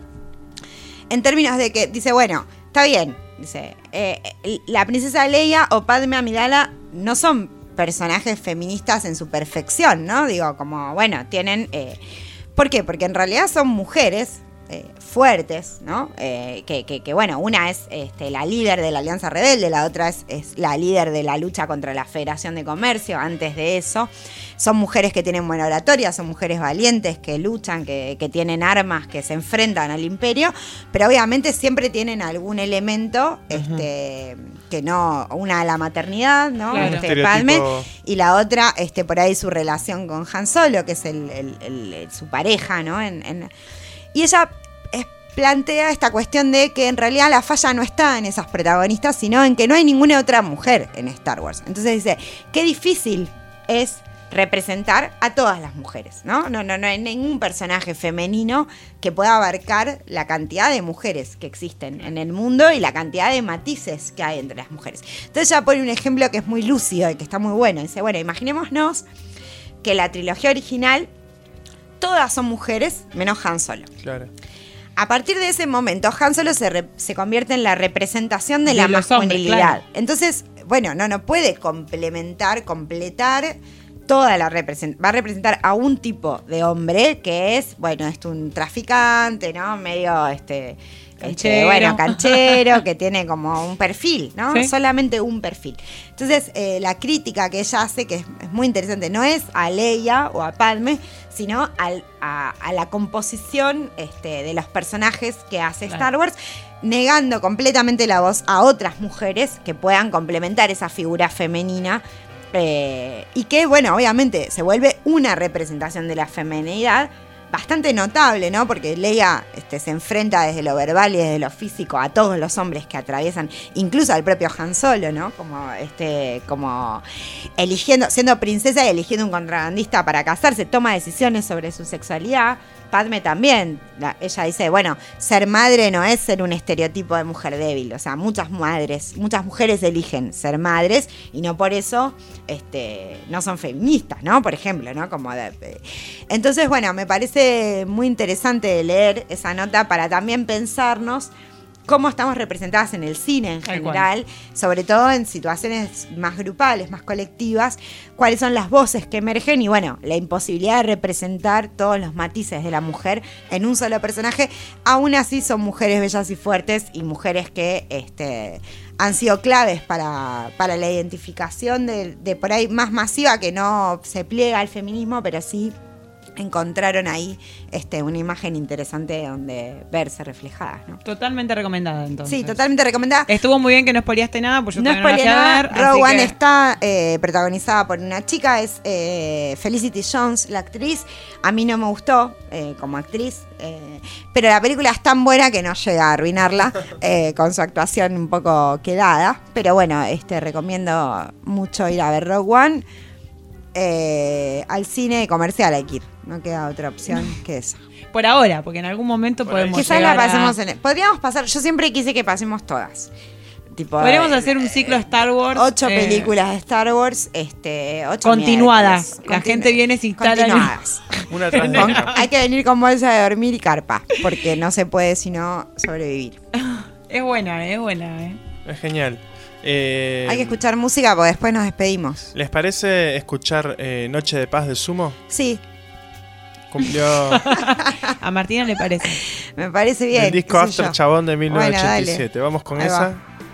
en términos de que dice, bueno, está bien, dice, la princesa Leia o Padme Amidala no son personajes feministas en su perfección, ¿no? Digo, como, bueno, tienen... ¿Por qué? Porque en realidad son mujeres fuertes, ¿no? Que bueno, una es la líder de la Alianza Rebelde, la otra es la líder de la lucha contra la Federación de Comercio. Antes de eso, son mujeres que tienen buena oratoria, son mujeres valientes, que luchan, que tienen armas, que se enfrentan al Imperio, pero obviamente siempre tienen algún elemento, que no, una la maternidad, ¿no? Claro. Padme, y la otra, por ahí su relación con Han Solo, que es su pareja, ¿no? Y ella plantea esta cuestión de que en realidad la falla no está en esas protagonistas, sino en que no hay ninguna otra mujer en Star Wars. Entonces dice, qué difícil es representar a todas las mujeres, ¿no? No hay ningún personaje femenino que pueda abarcar la cantidad de mujeres que existen en el mundo y la cantidad de matices que hay entre las mujeres. Entonces ella pone un ejemplo que es muy lúcido y que está muy bueno. Dice, bueno, imaginémonos que la trilogía original todas son mujeres, menos Han Solo. Claro. A partir de ese momento, Han Solo se convierte en la representación de la masculinidad. Claro. Entonces, bueno, no puede completar va a representar a un tipo de hombre que es, bueno, es un traficante, ¿no? Medio, canchero, que tiene como un perfil, ¿no? Sí. Solamente un perfil. Entonces, la crítica que ella hace, que es muy interesante, no es a Leia o a Padme, sino a la composición de los personajes que hace Star Wars, negando completamente la voz a otras mujeres que puedan complementar esa figura femenina. Y que, bueno, obviamente se vuelve una representación de la feminidad bastante notable, ¿no? Porque Leia se enfrenta desde lo verbal y desde lo físico a todos los hombres que atraviesan, incluso al propio Han Solo, ¿no? Como eligiendo, siendo princesa y eligiendo un contrabandista para casarse, toma decisiones sobre su sexualidad. Padme también, ella dice, bueno, ser madre no es ser un estereotipo de mujer débil, o sea, muchas mujeres eligen ser madres y no por eso no son feministas, ¿no? Por ejemplo, ¿no? Entonces, bueno, me parece muy interesante leer esa nota para también pensarnos cómo estamos representadas en el cine en general, sobre todo en situaciones más grupales, más colectivas, cuáles son las voces que emergen y, bueno, la imposibilidad de representar todos los matices de la mujer en un solo personaje. Aún así son mujeres bellas y fuertes y mujeres que han sido claves para la identificación de por ahí más masiva, que no se pliega al feminismo, pero sí encontraron ahí una imagen interesante donde verse reflejadas, ¿no? Totalmente recomendada, entonces. Sí, totalmente recomendada. Estuvo muy bien que no spoileaste nada, pues yo no todavía no la fui a ver. Rogue One está protagonizada por una chica, es Felicity Jones, la actriz. A mí no me gustó como actriz, pero la película es tan buena que no llega a arruinarla con su actuación un poco quedada. Pero bueno, recomiendo mucho ir a ver Rogue One. Al cine comercial hay que ir, no queda otra opción que esa. Por ahora, porque en algún momento podemos quizás la pasemos podríamos pasar, yo siempre quise que pasemos todas. Podríamos hacer un ciclo Star Wars. 8 películas de Star Wars, 8 continuadas. La gente viene sin continuadas. Una tras de otra. Hay que venir con bolsa de dormir y carpa, porque no se puede sino sobrevivir. Es buena, Es genial. Hay que escuchar música porque después nos despedimos. ¿Les parece escuchar Noche de Paz de Sumo? Sí. Cumplió. A Martina le parece. Me parece bien. El disco After Chabón de 1987. Bueno, vamos con ahí esa. Va.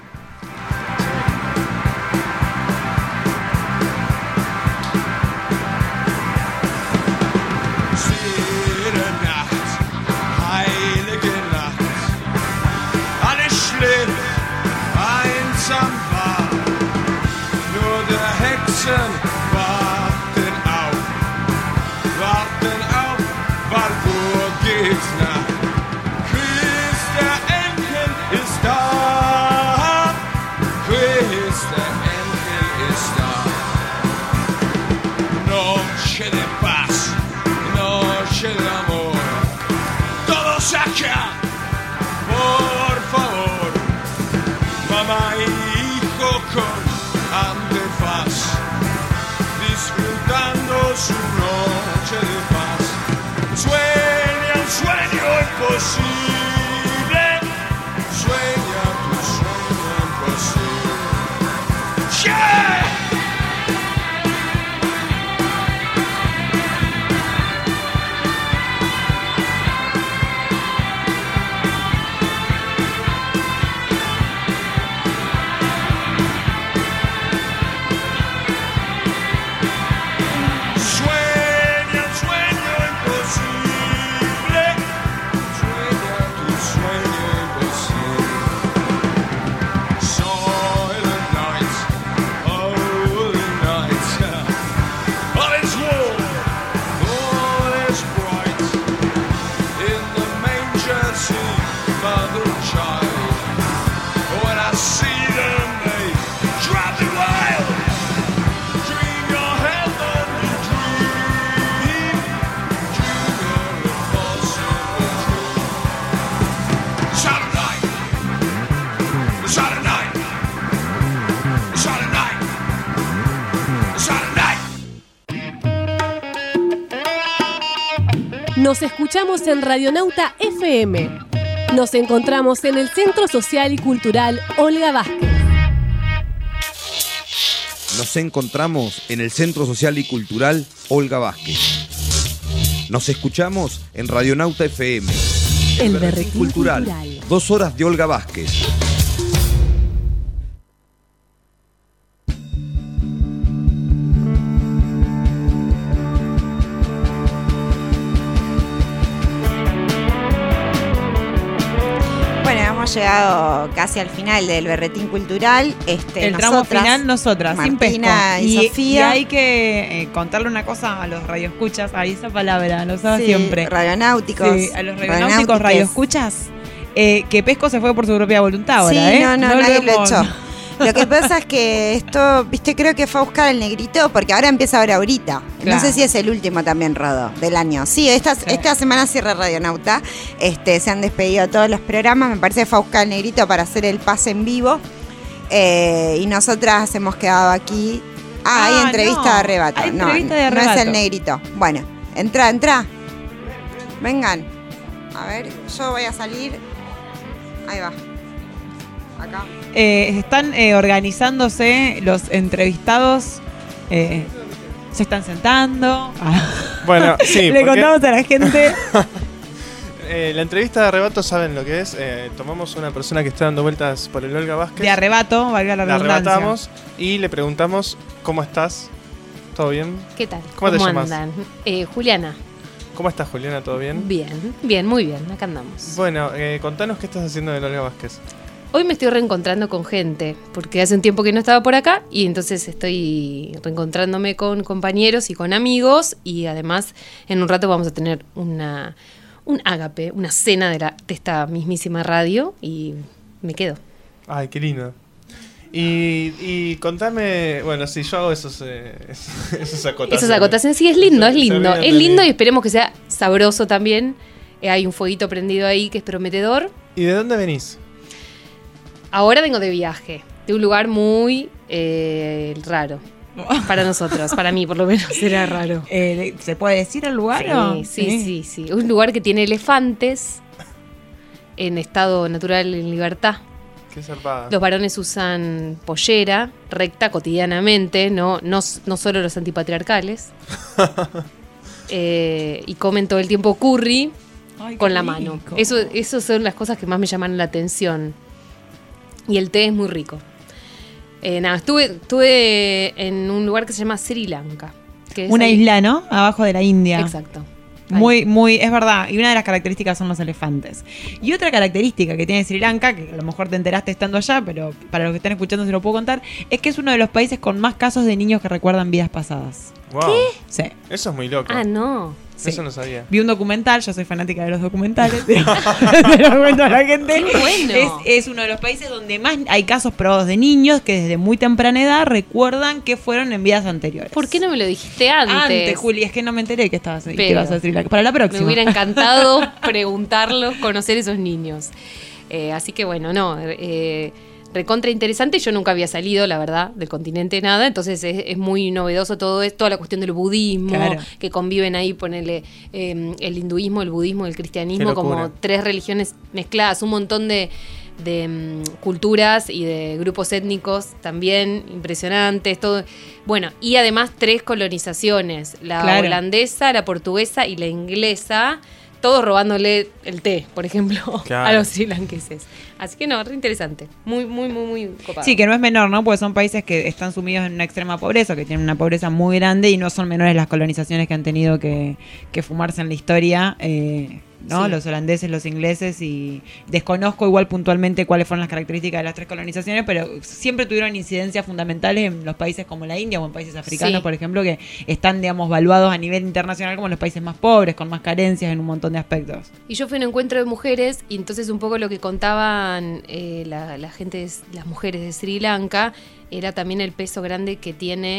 Su noche de paz, sueña un sueño imposible, sueña tu sueño imposible. ¡Yeah! Nos escuchamos en Radionauta FM. Nos encontramos en el Centro Social y Cultural Olga Vázquez. Nos encontramos en el Centro Social y Cultural Olga Vázquez. Nos escuchamos en Radionauta FM. El Berretín Cultural. 2 horas de Olga Vázquez. Hemos llegado casi al final del Berretín Cultural. El tramo final, nosotras, Martina sin y Sofía. Y hay que contarle una cosa a los radioescuchas. Ahí esa palabra, lo usaba siempre. Radionáuticos. Sí, a los radionáuticos radioescuchas. Que Pesco se fue por su propia voluntad ahora, sí, no, nadie lo echó. No. Lo que pasa es que esto, viste, creo que fue a buscar el negrito porque ahora empieza ahorita. Claro. No sé si es el último también, Rodo, del año. Sí, esta semana cierra Radionauta. Se han despedido todos los programas. Me parece que fue a buscar el negrito para hacer el pase en vivo. Y nosotras hemos quedado aquí. Hay entrevista de arrebato. Hay entrevista de arrebato. No es el negrito. Bueno, entra. Vengan. A ver, yo voy a salir. Ahí va. Acá. Están organizándose los entrevistados. Se están sentando. Bueno, sí. Le contamos a la gente. La entrevista de arrebato, ¿saben lo que es? Tomamos una persona que está dando vueltas por el Olga Vázquez. De arrebato, valga la redundancia. La arrebatamos y le preguntamos, ¿cómo estás? ¿Todo bien? ¿Qué tal? ¿Cómo te llamas? Andan? Juliana. ¿Cómo estás, Juliana? ¿Todo bien? Bien, muy bien. Acá andamos. Bueno, contanos qué estás haciendo del Olga Vázquez. Hoy me estoy reencontrando con gente, porque hace un tiempo que no estaba por acá y entonces estoy reencontrándome con compañeros y con amigos y además en un rato vamos a tener un ágape, una cena de esta mismísima radio y me quedo. Ay, qué lindo. Y contame, bueno, si yo hago esos acotaciones. Esas acotaciones, sí, es lindo. Es lindo y esperemos que sea sabroso también. Hay un fueguito prendido ahí que es prometedor. ¿Y de dónde venís? Ahora vengo de viaje, de un lugar muy raro. Para nosotros, para mí por lo menos era raro. ¿Se puede decir el lugar? Sí. Un lugar que tiene elefantes en estado natural en libertad. Qué zarpada. Los varones usan pollera recta cotidianamente, no solo los antipatriarcales. Y comen todo el tiempo curry. Ay, con la mano. Eso son las cosas que más me llaman la atención. Y el té es muy rico. Estuve en un lugar que se llama Sri Lanka. Que es una isla, ¿no? Abajo de la India. Exacto. Muy, es verdad. Y una de las características son los elefantes. Y otra característica que tiene Sri Lanka, que a lo mejor te enteraste estando allá, pero para los que están escuchando se lo puedo contar, es que es uno de los países con más casos de niños que recuerdan vidas pasadas. Wow. ¿Qué? Sí. Eso es muy loco. Ah, no. Sí. Eso no sabía. Vi un documental, yo soy fanática de los documentales, pero lo cuento a la gente. Qué bueno. Es uno de los países donde más hay casos probados de niños que desde muy temprana edad recuerdan que fueron en vidas anteriores. ¿Por qué no me lo dijiste antes? Juli, es que no me enteré que ibas a decir. Para la próxima. Me hubiera encantado preguntarlos, conocer esos niños. Así que bueno, recontra interesante. Yo nunca había salido, la verdad, del continente nada. Entonces es muy novedoso todo esto, toda la cuestión del budismo, claro, que conviven ahí, ponerle el hinduismo, el budismo, el cristianismo, como 3 religiones mezcladas, un montón de culturas y de grupos étnicos también impresionantes, todo. Bueno, y además 3 colonizaciones, la holandesa, la portuguesa y la inglesa, todos robándole el té, por ejemplo, a los srilanqueses. Así que re interesante. Muy copado. Sí, que no es menor, ¿no? Porque son países que están sumidos en una extrema pobreza, que tienen una pobreza muy grande y no son menores las colonizaciones que han tenido que fumarse en la historia, ¿no? Sí. Los holandeses, los ingleses, y desconozco igual puntualmente cuáles fueron las características de las 3 colonizaciones, pero siempre tuvieron incidencias fundamentales en los países como la India o en países africanos, por ejemplo, que están, digamos, valuados a nivel internacional como los países más pobres, con más carencias en un montón de aspectos. Y yo fui a un encuentro de mujeres y entonces un poco lo que contaban la gente, las mujeres de Sri Lanka, era también el peso grande que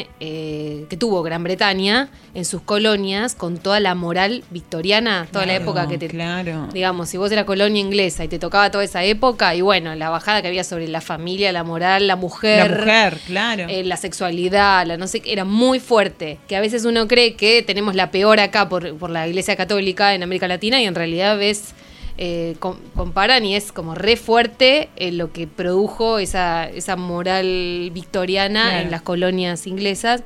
tuvo Gran Bretaña en sus colonias, con toda la moral victoriana, toda la época que digamos, si vos eras colonia inglesa y te tocaba toda esa época, y bueno, la bajada que había sobre la familia, la moral, la mujer, claro, la sexualidad, no sé, era muy fuerte, que a veces uno cree que tenemos la peor acá por la Iglesia Católica en América Latina, y en realidad ves comparan y es como re fuerte lo que produjo esa moral victoriana en las colonias inglesas.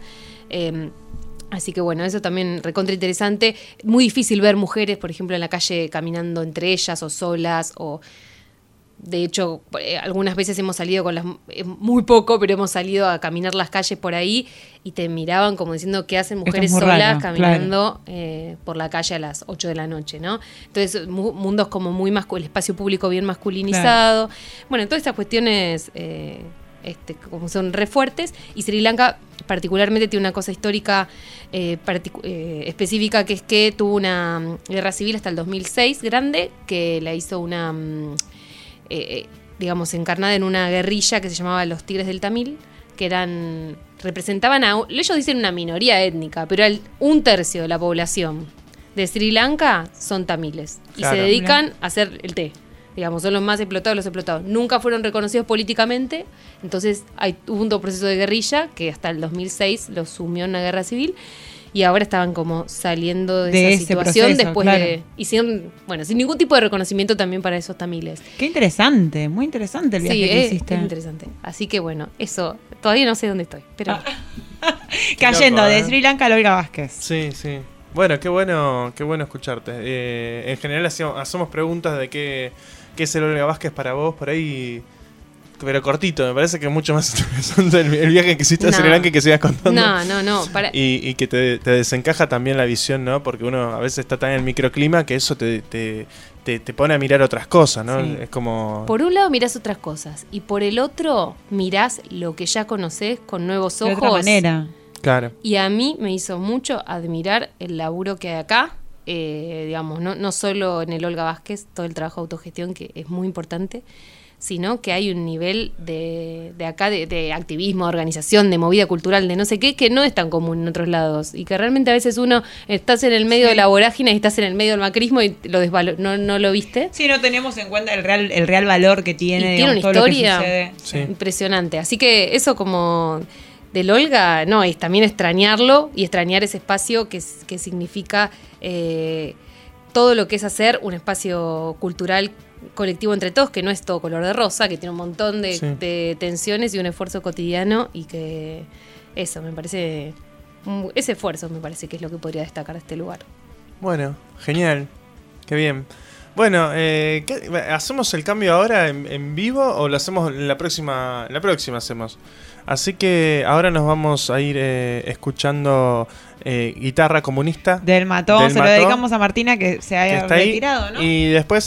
Así que bueno, eso también recontra interesante. Muy difícil ver mujeres, por ejemplo, en la calle caminando entre ellas o solas o... De hecho, algunas veces hemos salido muy poco, pero hemos salido a caminar las calles por ahí y te miraban como diciendo qué hacen mujeres solas caminando por la calle a las 8 de la noche, ¿no? Entonces, mundos como muy el espacio público bien masculinizado. Claro. Bueno, todas estas cuestiones como son re fuertes, y Sri Lanka particularmente tiene una cosa histórica específica, que es que tuvo una guerra civil hasta el 2006 grande, que la hizo una... digamos, encarnada en una guerrilla que se llamaba los Tigres del Tamil, que representaban ellos dicen una minoría étnica, pero un tercio de la población de Sri Lanka son tamiles, y se dedican a hacer el té. Digamos, son los más explotados de los explotados. Nunca fueron reconocidos políticamente, entonces hubo un proceso de guerrilla que hasta el 2006 los sumió en una guerra civil, y ahora estaban como saliendo de esa situación proceso, después sin ningún tipo de reconocimiento también para esos tamiles. Qué interesante, muy interesante el viaje que hiciste. Es interesante. Así que bueno, eso, todavía no sé dónde estoy, pero... Cayendo de Sri Lanka a Olga Vázquez. Sí, sí. Bueno, qué bueno escucharte. En general hacemos preguntas de qué es el Olga Vázquez para vos, por ahí... Pero cortito, me parece que es mucho más interesante el viaje que hiciste a Sri Lanka y que sigas contando. No. Y que te desencaja también la visión, ¿no? Porque uno a veces está tan en el microclima que eso te pone a mirar otras cosas, ¿no? Sí. Es como... Por un lado mirás otras cosas, y por el otro mirás lo que ya conocés con nuevos ojos. De otra manera. Claro. Y a mí me hizo mucho admirar el laburo que hay acá, digamos, no solo en el Olga Vázquez, todo el trabajo de autogestión, que es muy importante, sino que hay un nivel de acá de activismo, de organización, de movida cultural, de no sé qué, que no es tan común en otros lados, y que realmente a veces estás en el medio de la vorágine y estás en el medio del macrismo y no lo viste. Sí, no tenemos en cuenta el real valor que tiene, y tiene una historia todo lo impresionante. Así que eso como del Olga, es también extrañarlo y extrañar ese espacio que significa todo lo que es hacer un espacio cultural colectivo entre todos, que no es todo color de rosa, que tiene un montón de tensiones y un esfuerzo cotidiano, y que eso me parece, ese esfuerzo me parece que es lo que podría destacar de este lugar. Bueno, genial, qué bien. Bueno, ¿hacemos el cambio ahora en vivo o lo hacemos la próxima hacemos? Así que ahora nos vamos a ir escuchando Guitarra Comunista del Mató. Se lo dedicamos a Martina, que se haya retirado, ¿no? Y después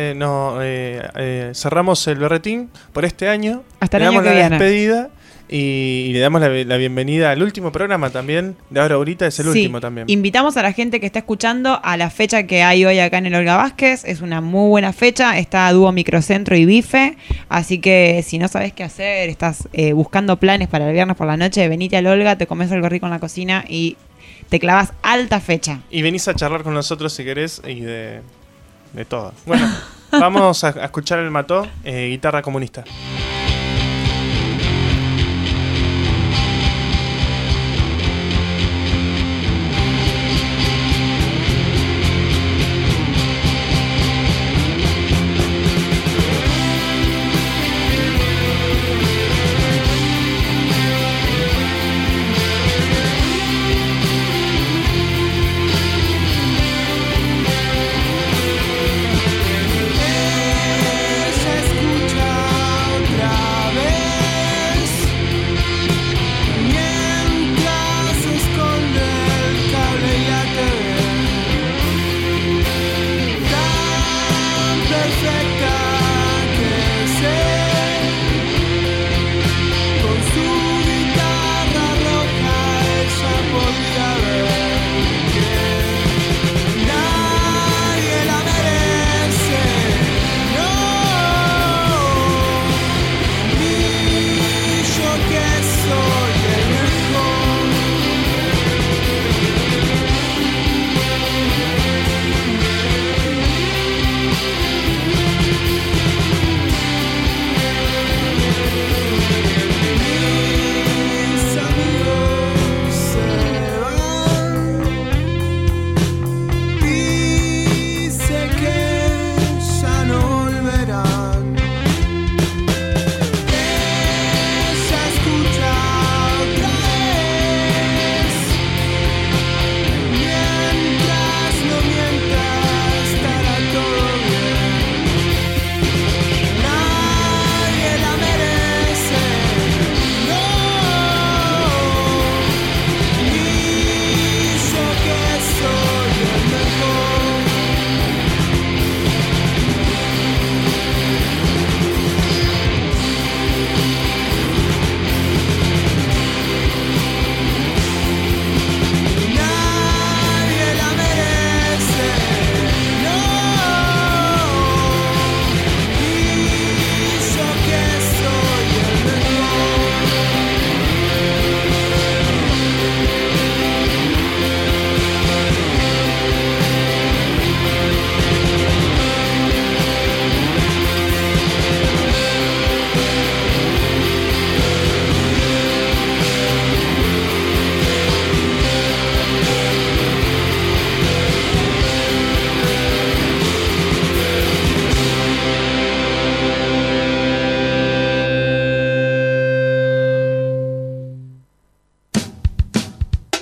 cerramos el berretín por este año. Hasta el año que viene. Despedida. Y le damos la bienvenida al último programa también. De ahorita es el último también. Invitamos a la gente que está escuchando a la fecha que hay hoy acá en el Olga Vázquez. Es una muy buena fecha. Está Dúo Microcentro y Bife. Así que si no sabes qué hacer, estás buscando planes para el viernes por la noche, venite al Olga, te comes algo rico en la cocina y te clavas alta fecha. Y venís a charlar con nosotros si querés, y de todo. Bueno, vamos a escuchar el Mató, Guitarra Comunista.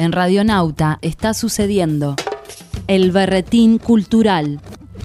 en Radionauta está sucediendo. El Berretín Cultural.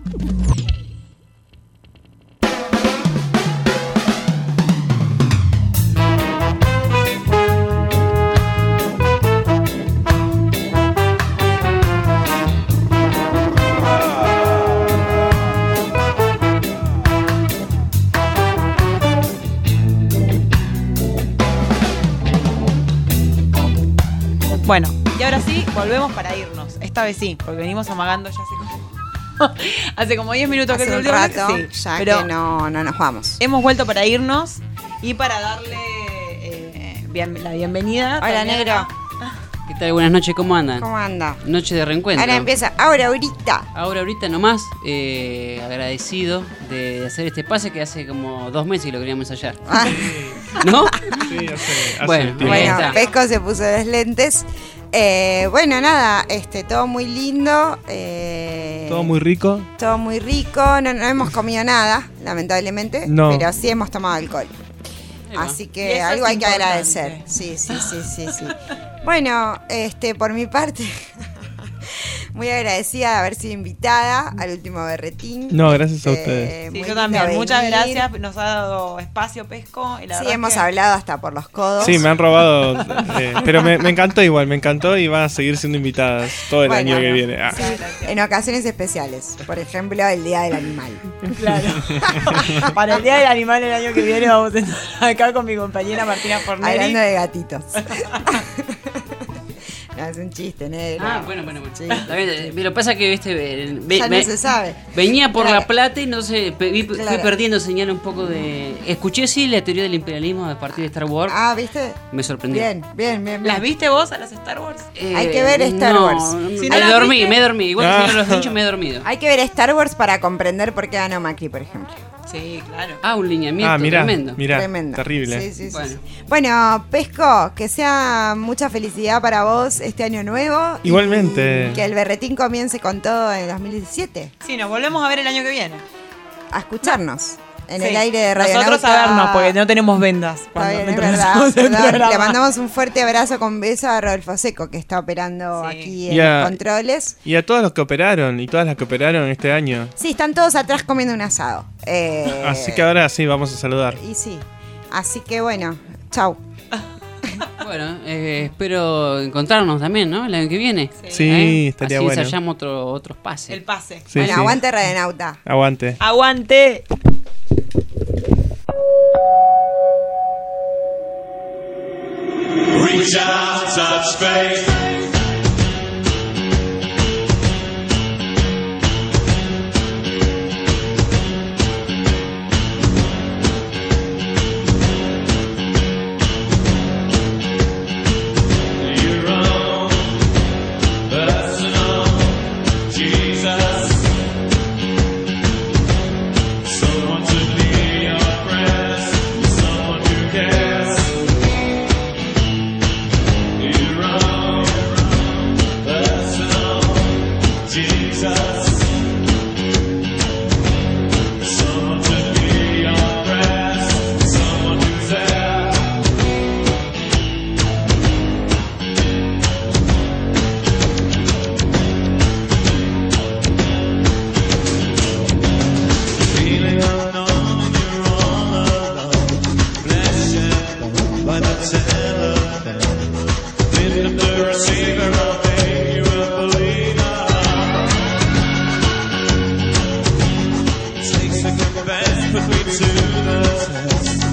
Bueno, y ahora sí, volvemos para irnos. Esta vez sí, porque venimos amagando ya hace como 10 minutos hace que un rato, sí, ya pero que no nos vamos. Hemos vuelto para irnos y para darle la bienvenida. Hola, negro. ¿Qué tal? Buenas noches, ¿cómo andan? ¿Cómo anda? Noche de reencuentro. Ahora empieza, ahorita. Ahorita nomás, agradecido de hacer este pase que hace como 2 meses que lo queríamos ensayar. ¿No? Sí, hace bueno, Pesco se puso los lentes. Bueno, nada, todo muy lindo. Todo muy rico. Todo muy rico. No hemos comido nada, lamentablemente. No. Pero sí hemos tomado alcohol. Así que algo hay que agradecer. Sí. Bueno, por mi parte, muy agradecida de haber sido invitada al último berretín. No, gracias a ustedes. Sí, yo también. Muchas gracias. Nos ha dado espacio, Pesco. Y la sí, hemos hablado hasta por los codos. Sí, me han robado. Pero me encantó igual, me encantó y van a seguir siendo invitadas todo el año que viene. Sí, en ocasiones especiales. Por ejemplo, el Día del Animal. Claro. Para el Día del Animal el año que viene vamos a estar acá con mi compañera Martina Fornelli. Hablando de gatitos. No, es un chiste, negro. Bueno. Sí. Lo que pasa es que, ya no se sabe. Venía por La Plata y no sé, fui perdiendo señal un poco de... Escuché, sí, la teoría del imperialismo a partir de Star Wars. Ah, ¿viste? Me sorprendió. Bien. ¿Las viste vos a las Star Wars? Hay que ver Star Wars. Si no me dormí. Igual que los dichos me he dormido. Hay que ver Star Wars para comprender por qué ganó Macri, por ejemplo. Sí, claro. Un lineamiento tremendo. Tremendo. Terrible. Sí. Bueno, Pesco, que sea mucha felicidad para vos este año nuevo. Igualmente. Que el berretín comience con todo en 2017. Sí, nos volvemos a ver el año que viene. A escucharnos. En el aire de Radio Nosotros a vernos, porque no tenemos vendas. Es verdad. Le mandamos un fuerte abrazo con beso a Rodolfo Seco, que está operando aquí en los controles. Y a todos los que operaron y todas las que operaron este año. Sí, están todos atrás comiendo un asado. Así que ahora sí, vamos a saludar. Y sí. Así que bueno, chau. Bueno, espero encontrarnos también, ¿no? El año que viene. Sí, estaría así bueno. Así ensayamos otros pases. El pase. Sí, bueno, aguante Radionauta. Aguante. ¡Aguante! Reach out, touch faith. Your own personal Jesus. Someone to be your friend, someone who cares. Your own personal Jesus. Someone to be your friend, someone who's there. Feeling unknown, you're all alone. Blessed by the telephone. Lift up the receiver, I'll make you a believer. Takes a confess, put me to the test.